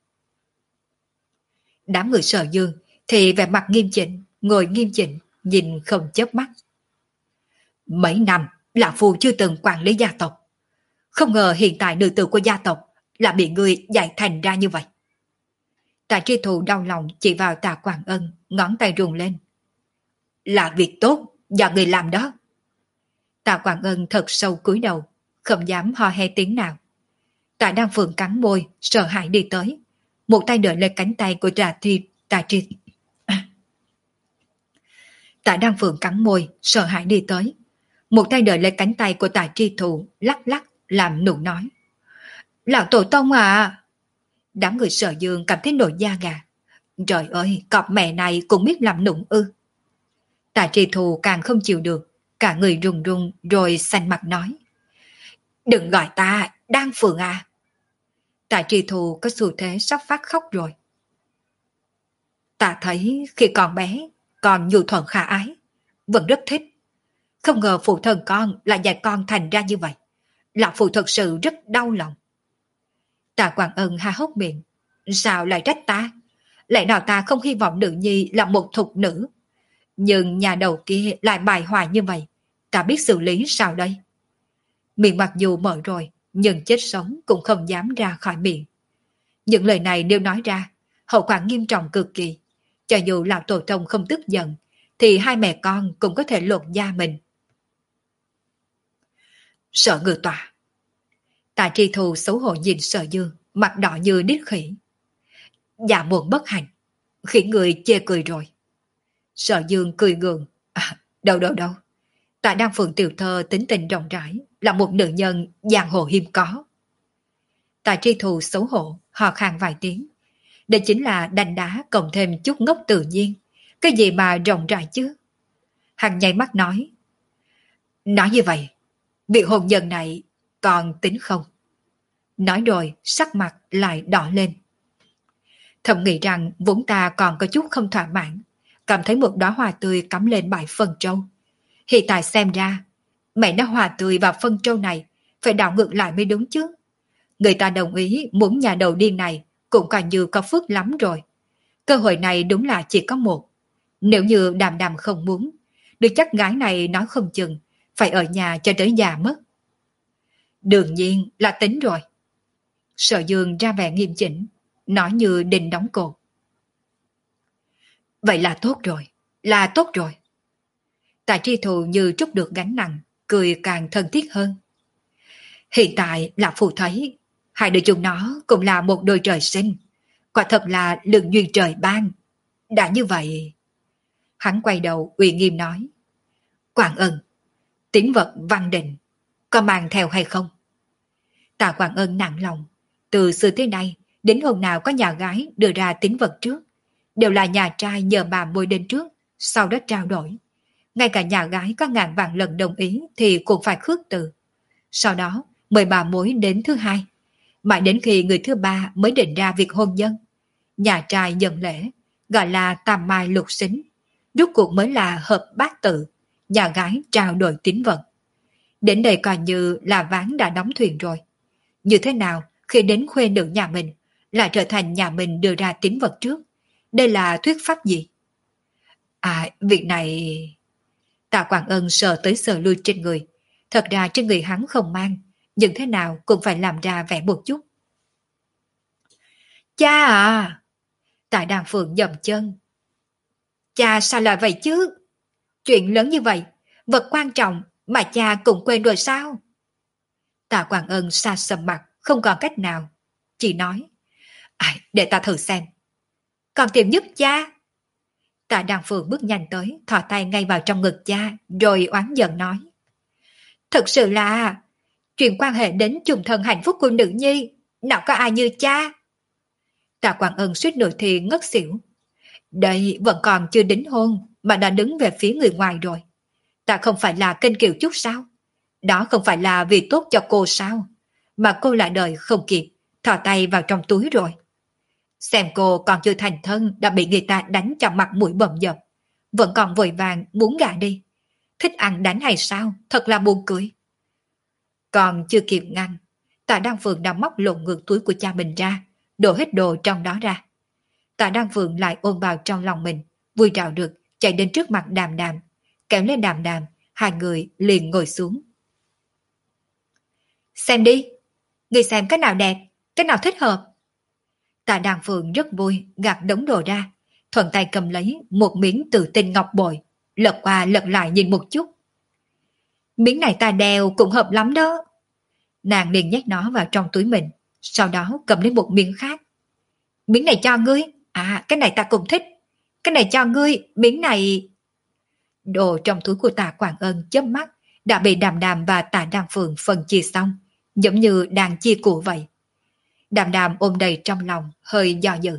Đám người Sở Dương thì vẻ mặt nghiêm chỉnh, ngồi nghiêm chỉnh, nhìn không chớp mắt. Mấy năm, lão phu chưa từng quản lý gia tộc. Không ngờ hiện tại nữ tử của gia tộc là bị người dạy thành ra như vậy. Tạ Tri Thù đau lòng chỉ vào Tạ Quảng Ân, ngón tay rung lên. Là việc tốt, do người làm đó. Tạ Quảng Ân thật sâu cúi đầu, không dám ho he tiếng nào. Tạ Đăng Phượng cắn môi, sợ hãi đi tới. Một tay đỡ lên cánh tay của Tạ Tri Tạ Tri. Tạ Đăng Phượng cắn môi, sợ hãi đi tới. Một tay đỡ lên cánh tay của Tạ Tri Thù, lắc lắc, làm nụ nói. Lão tổ tông à! Đám người Sở Dương cảm thấy nổi da gà. Trời ơi, cọp mẹ này cũng biết làm nụng ư. Tạ Tri Thù càng không chịu được, cả người run run rồi xanh mặt nói. Đừng gọi ta Đăng Phượng à. Tạ Tri Thù có xu thế sắp phát khóc rồi. Ta thấy khi còn bé, còn nhu thuận khả ái, vẫn rất thích. Không ngờ phụ thân con lại dạy con thành ra như vậy. Lão phụ thật sự rất đau lòng. Tạ Quảng Ân há hốc miệng. Sao lại trách ta? Lẽ nào ta không hy vọng nữ nhi là một thục nữ? Nhưng nhà đầu kia lại bài hoài như vậy. Ta biết xử lý sao đây? Miệng mặc dù mở rồi, nhưng chết sống cũng không dám ra khỏi miệng. Những lời này nếu nói ra, hậu quả nghiêm trọng cực kỳ. Cho dù lão tổ tông không tức giận, thì hai mẹ con cũng có thể lột da mình. Sợ ngự tòa. Tạ Tri Thù xấu hổ nhìn Sở Dương, mặt đỏ như đít khỉ. Dạ muộn bất hạnh, khiến người chê cười rồi. Sở Dương cười gượng. À, đâu đâu đâu. Tạ Đăng Phượng tiểu thơ tính tình rộng rãi, là một nữ nhân giang hồ hiếm có. Tạ Tri Thù xấu hổ, hò khan vài tiếng. Đây chính là đành đá cộng thêm chút ngốc tự nhiên. Cái gì mà rộng rãi chứ? Hắn nháy mắt nói. Nói như vậy, việc hôn nhân này còn tính không? Nói rồi sắc mặt lại đỏ lên. Thầm nghĩ rằng vốn ta còn có chút không thỏa mãn, cảm thấy một đóa hoa tươi cắm lên bãi phân trâu. Hiện tại xem ra, mẹ nó hoa tươi và phân trâu này phải đảo ngược lại mới đúng chứ. Người ta đồng ý muốn nhà đầu điên này cũng coi như có phước lắm rồi. Cơ hội này đúng là chỉ có một. Nếu như Đàm Đàm không muốn, được chắc gái này nói không chừng phải ở nhà cho tới già mất. Đương nhiên là tính rồi. Sở Dương ra vẻ nghiêm chỉnh, nói như định đóng cột. Vậy là tốt rồi, là tốt rồi. Tạ Tri Thù như trút được gánh nặng, cười càng thân thiết hơn. Hiện tại là phù thấy, hai đứa chúng nó cũng là một đôi trời sinh, quả thật là lượng duyên trời ban. Đã như vậy, hắn quay đầu uy nghiêm nói. Quảng Ân, tín vật văn định, có mang theo hay không? Tạ Quảng Ân nặng lòng, từ xưa tới nay, đến hôm nào có nhà gái đưa ra tín vật trước, đều là nhà trai nhờ bà môi đến trước, sau đó trao đổi. Ngay cả nhà gái có ngàn vạn lần đồng ý thì cũng phải khước từ. Sau đó mời bà mối đến thứ hai, mãi đến khi người thứ ba mới định ra việc hôn nhân. Nhà trai nhận lễ, gọi là tam mai lục xính, rốt cuộc mới là hợp bát tự, nhà gái trao đổi tín vật. Đến đây coi như là ván đã đóng thuyền rồi. Như thế nào khi đến khuê nữ nhà mình lại trở thành nhà mình đưa ra tín vật trước? Đây là thuyết pháp gì? À, việc này... Tạ Quảng Ân sờ tới sờ lui trên người. Thật ra trên người hắn không mang, nhưng thế nào cũng phải làm ra vẻ một chút. Cha à! Tạ Đàn Phượng dậm chân. Cha sao lại vậy chứ? Chuyện lớn như vậy, vật quan trọng mà cha cũng quên rồi sao? Tạ Quảng Ân xa sầm mặt, không còn cách nào. Chỉ nói, à, để ta thử xem. Còn tìm giúp cha. Tạ Đàn Phượng bước nhanh tới, thò tay ngay vào trong ngực cha, rồi oán giận nói. Thật sự là, chuyện quan hệ đến chung thân hạnh phúc của nữ nhi, nào có ai như cha. Tạ Quảng Ân suýt nữa thì ngất xỉu. Đây vẫn còn chưa đính hôn, mà đã đứng về phía người ngoài rồi. Ta không phải là kênh kiều chút sao? Đó không phải là vì tốt cho cô sao? Mà cô lại đợi không kịp, thò tay vào trong túi rồi. Xem cô còn chưa thành thân đã bị người ta đánh cho mặt mũi bầm dập. Vẫn còn vội vàng muốn gả đi. Thích ăn đánh hay sao? Thật là buồn cười. Còn chưa kịp ngăn, Tạ Đăng Phượng đã móc lộn ngược túi của cha mình ra, đổ hết đồ trong đó ra. Tạ Đăng Phượng lại ôm vào trong lòng mình, vui trào được, chạy đến trước mặt Đàm Đàm, kéo lên Đàm Đàm, hai người liền ngồi xuống. Xem đi, người xem cái nào đẹp, cái nào thích hợp. Tạ Đăng Phượng rất vui, gạt đống đồ ra, thuận tay cầm lấy một miếng tự tinh ngọc bội, lật qua lật lại nhìn một chút. Miếng này ta đeo cũng hợp lắm đó. Nàng liền nhét nó vào trong túi mình, sau đó cầm lấy một miếng khác. Miếng này cho ngươi, à cái này ta cũng thích. Cái này cho ngươi, miếng này... Đồ trong túi của Tạ Quảng Ân chớp mắt đã bị Đàm Đàm và Tạ Đăng Phượng phân chia xong, giống như đang chia của vậy. Đàm Đàm ôm đầy trong lòng, hơi do dự.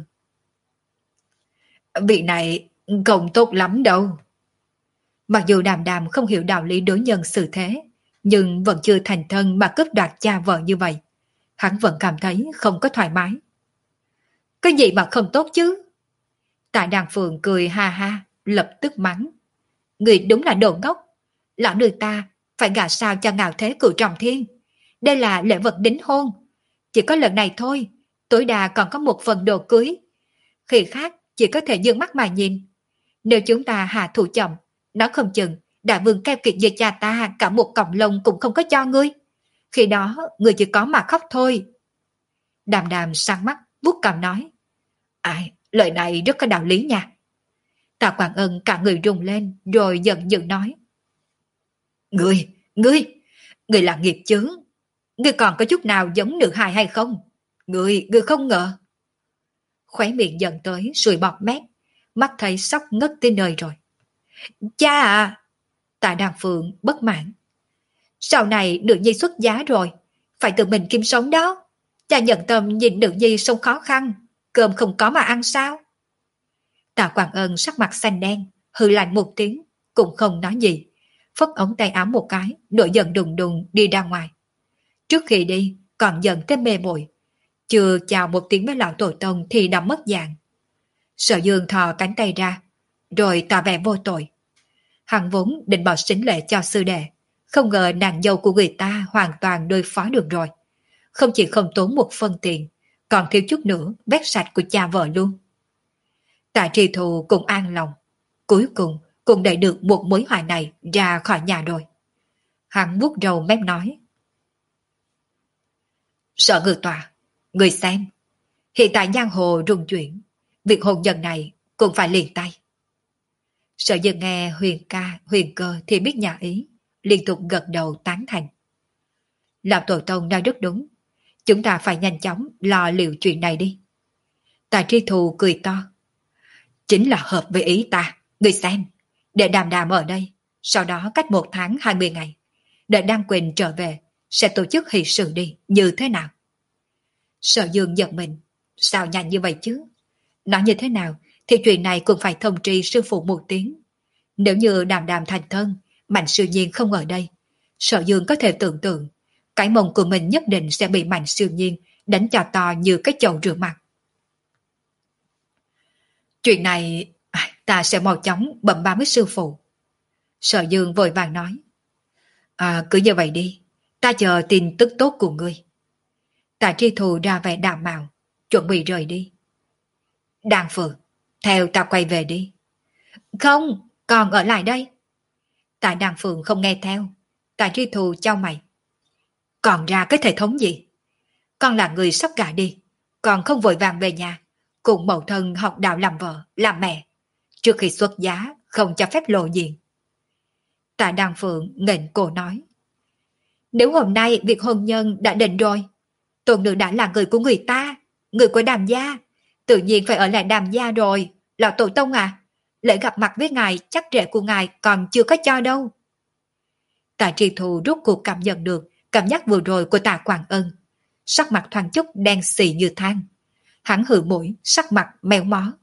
Vị này không tốt lắm đâu. Mặc dù Đàm Đàm không hiểu đạo lý đối nhân xử thế, nhưng vẫn chưa thành thân mà cướp đoạt cha vợ như vậy. Hắn vẫn cảm thấy không có thoải mái. Cái gì mà không tốt chứ? Tạ Đăng Phượng cười ha ha, lập tức mắng. Người đúng là đồ ngốc. Lão nương ta phải gả sao cho Ngạo Thế Cửu Trọng Thiên. Đây là lễ vật đính hôn. Chỉ có lần này thôi, tối đa còn có một phần đồ cưới. Khi khác chỉ có thể dương mắt mà nhìn. Nếu chúng ta hạ thủ chồng, nó không chừng đại vương keo kiệt như cha ta cả một cọng lông cũng không có cho ngươi. Khi đó ngươi chỉ có mà khóc thôi. Đàm Đàm sang mắt vuốt cằm nói. Ai, lời này rất có đạo lý nha. Tạ Quảng Ân cả người rùng lên rồi giận dữ nói. Ngươi, ngươi, ngươi là nghiệp chướng. Ngươi còn có chút nào giống nữ hài hay không? Ngươi, ngươi không ngờ. Khóe miệng giận tới sùi bọt mép, mắt thấy sắp ngất tới nơi rồi. Cha à! Tạ Đăng Phượng bất mãn. Sau này nữ nhi xuất giá rồi, phải tự mình kiếm sống đó. Cha nhận tâm nhìn nữ nhi sống khó khăn, cơm không có mà ăn sao? Tạ Quảng Ân sắc mặt xanh đen, hừ lạnh một tiếng, cũng không nói gì, phất ống tay áo một cái, nổi giận đùng đùng đi ra ngoài. Trước khi đi, còn giận tới mê muội, chưa chào một tiếng với lão tổ tông thì đã mất dạng. Sở Dương thò cánh tay ra, rồi tỏ vẻ vô tội. Hắn vốn định bỏ sính lệ cho sư đệ, không ngờ nàng dâu của người ta hoàn toàn đối phó được rồi. Không chỉ không tốn một phân tiền, còn thiếu chút nữa vét sạch của cha vợ luôn. Tạ Tri Thù cũng an lòng, cuối cùng cũng đẩy được một mối họa này ra khỏi nhà rồi. Hắn vuốt râu mép nói: Sở Ngự Tọa, người xem, hiện tại giang hồ rung chuyển, việc hôn nhân này cũng phải liền tay. Sở Dương nghe Huyền ca, Huyền cơ thì biết nhà ý, liên tục gật đầu tán thành. Lão Tổ Tông nói rất đúng, chúng ta phải nhanh chóng lo liệu chuyện này đi. Tạ Tri Thù cười to: Chính là hợp với ý ta, người xem, để Đàm Đàm ở đây, sau đó cách một tháng hai mươi ngày, đợi Đăng Quỳnh trở về, sẽ tổ chức hỷ sự đi, như thế nào? Sở Dương giật mình, sao nhanh như vậy chứ? Nói như thế nào thì chuyện này cũng phải thông tri sư phụ một tiếng. Nếu như Đàm Đàm thành thân, Mạnh Siêu Nhiên không ở đây, Sở Dương có thể tưởng tượng cái mông của mình nhất định sẽ bị Mạnh Siêu Nhiên đánh cho to như cái chậu rửa mặt. Chuyện này ta sẽ mau chóng bẩm báo với sư phụ. Sở Dương vội vàng nói: À, cứ như vậy đi, ta chờ tin tức tốt của ngươi. Tạ Tri Thù ra vẻ đạm mạo, chuẩn bị rời đi. Đan Phượng, theo ta quay về đi. Không, còn ở lại đây. Tạ Đan Phượng không nghe theo. Tạ Tri Thù chau mày: Còn ra cái thể thống gì? Con là người sắp gả đi, còn không vội vàng về nhà, cùng mẫu thân học đạo làm vợ, làm mẹ. Trước khi xuất giá, không cho phép lộ diện. Tạ Đan Phượng nghẹn cổ nói: Nếu hôm nay việc hôn nhân đã định rồi, tôn nữ đã là người của người ta, người của Đàm gia, tự nhiên phải ở lại Đàm gia rồi. Lão Tổ Tông à, lễ gặp mặt với ngài chắc rễ của ngài còn chưa có cho đâu. Tạ Tri Thù rốt cuộc cảm nhận được cảm giác vừa rồi của Tạ Quảng Ân, sắc mặt thoáng chút đen xì như than. Hắn hừ mũi, sắc mặt méo mó.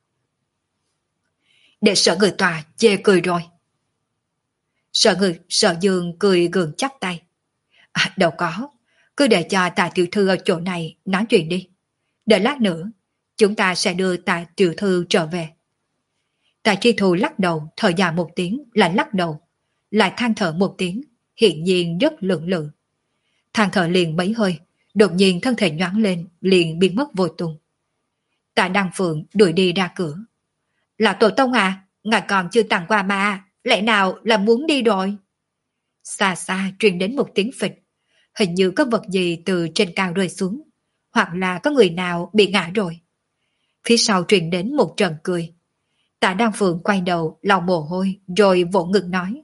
Để Sở Người Tòa chê cười rồi. Sở người Sở Dương cười gượng chắp tay: À, đâu có, cứ để cho Tạ tiểu thư ở chỗ này nói chuyện đi. Đợi lát nữa, chúng ta sẽ đưa Tạ tiểu thư trở về. Tạ Tri Thù lắc đầu, thở dài một tiếng, lại lắc đầu, lại than thở một tiếng, hiện nhiên rất lưỡng lự. Than thở liền mấy hơi, đột nhiên thân thể nhoáng lên, liền biến mất vô tung. Tạ Đăng Phượng đuổi đi ra cửa. Là Tổ Tông à, ngài còn chưa tặng quà mà, lẽ nào là muốn đi rồi? Xa xa truyền đến một tiếng phịch, hình như có vật gì từ trên cao rơi xuống, hoặc là có người nào bị ngã rồi. Phía sau truyền đến một trận cười. Tạ Đăng Phượng quay đầu lau mồ hôi rồi vỗ ngực nói: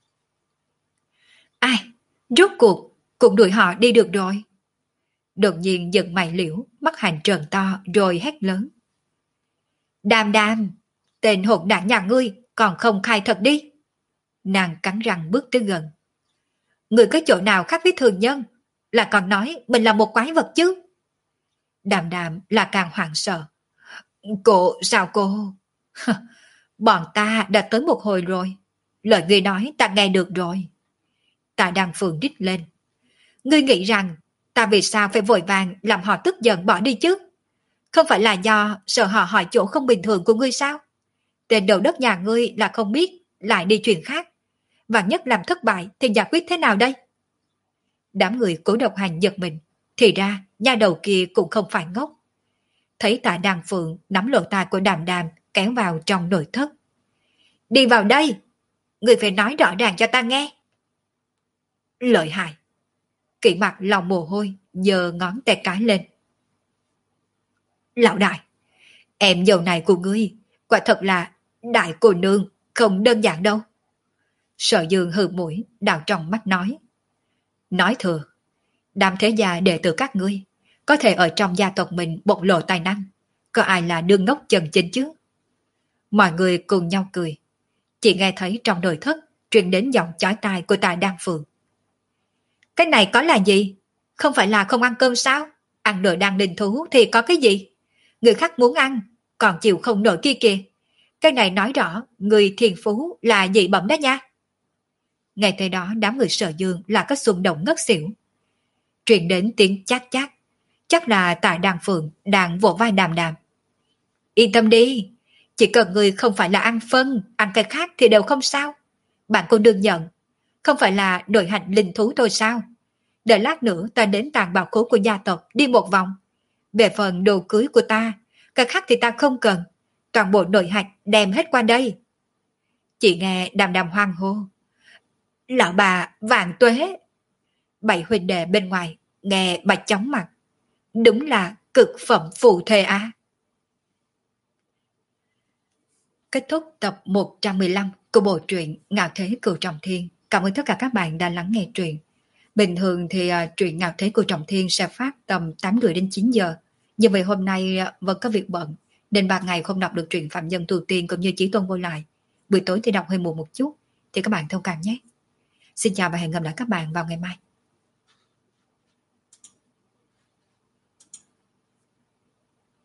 Ai, rốt cuộc cũng đuổi họ đi được rồi. Đột nhiên giật mày liễu, mắt hành trợn to rồi hét lớn: Đàm Đàm, tên hỗn đản nhà ngươi còn không khai thật đi. Nàng cắn răng bước tới gần. Người có chỗ nào khác với thường nhân, là còn nói mình là một quái vật chứ? Đàm Đàm là càng hoảng sợ. Cô, sao cô? Bọn ta đã tới một hồi rồi, lời ngươi nói ta nghe được rồi. Tạ Đăng Phượng rít lên: Ngươi nghĩ rằng ta vì sao phải vội vàng làm họ tức giận bỏ đi chứ? Không phải là do sợ họ hỏi chỗ không bình thường của ngươi sao? Tên đầu đất nhà ngươi là không biết, lại đi chuyện khác. Và nhất làm thất bại thì giải quyết thế nào đây? Đám người cố độc hành giật mình, thì ra nhà đầu kia cũng không phải ngốc. Thấy Tạ Đăng Phượng nắm lỗ tai của Đàm Đàm kéo vào trong nội thất. Đi vào đây, người phải nói rõ ràng cho ta nghe. Lợi hại. Kỵ mặt lòng mồ hôi, giơ ngón tay cái lên. Lão đại, em dâu này của ngươi, quả thật là đại cô nương, không đơn giản đâu. Sở Dương hừ mũi, đào trong mắt nói. Nói thừa, đám thế gia đệ tử các ngươi, có thể ở trong gia tộc mình bộc lộ tài năng, có ai là đương ngốc chân chính chứ? Mọi người cùng nhau cười. Chỉ nghe thấy trong nội thất truyền đến giọng chói tai của Tạ Đăng Phượng. Cái này có là gì? Không phải là không ăn cơm sao? Ăn đồ đăng linh thú thì có cái gì? Người khác muốn ăn, còn chịu không nổi kia kìa. Cái này nói rõ, người thiền phú là dị bẩm đó nha. Ngay tới đó đám người Sở Dương là có xung động ngất xỉu. Truyền đến tiếng chát chát, chắc là tại đàn phượng đang vỗ vai đàm đàm. Yên tâm đi, chỉ cần người không phải là ăn phân, ăn cái khác thì đều không sao. Bạn cô đừng nhận, không phải là đội hành linh thú thôi sao? Đợi lát nữa ta đến tàng bảo khố của gia tộc đi một vòng. Về phần đồ cưới của ta, cái khác thì ta không cần. Toàn bộ nội hạch đem hết qua đây. Chị nghe đàm đàm hoang hô. Lão bà vạn tuế. Bảy huynh đệ bên ngoài nghe bà chóng mặt. Đúng là cực phẩm phù thề á. Kết thúc tập một trăm mười lăm của bộ truyện Ngạo Thế Cửu Trọng Thiên. Cảm ơn tất cả các bạn đã lắng nghe truyện. Bình thường thì uh, truyện Ngạo Thế Cửu Trọng Thiên sẽ phát tầm tám rưỡi đến chín giờ. Nhưng vì hôm nay uh, vẫn có việc bận, nên ba ngày không đọc được truyện Phạm Nhân Tu Tiên cũng như Chí Tôn Vô Lại. Buổi tối thì đọc hơi muộn một chút, thì các bạn thông cảm nhé. Xin chào và hẹn gặp lại các bạn vào ngày mai.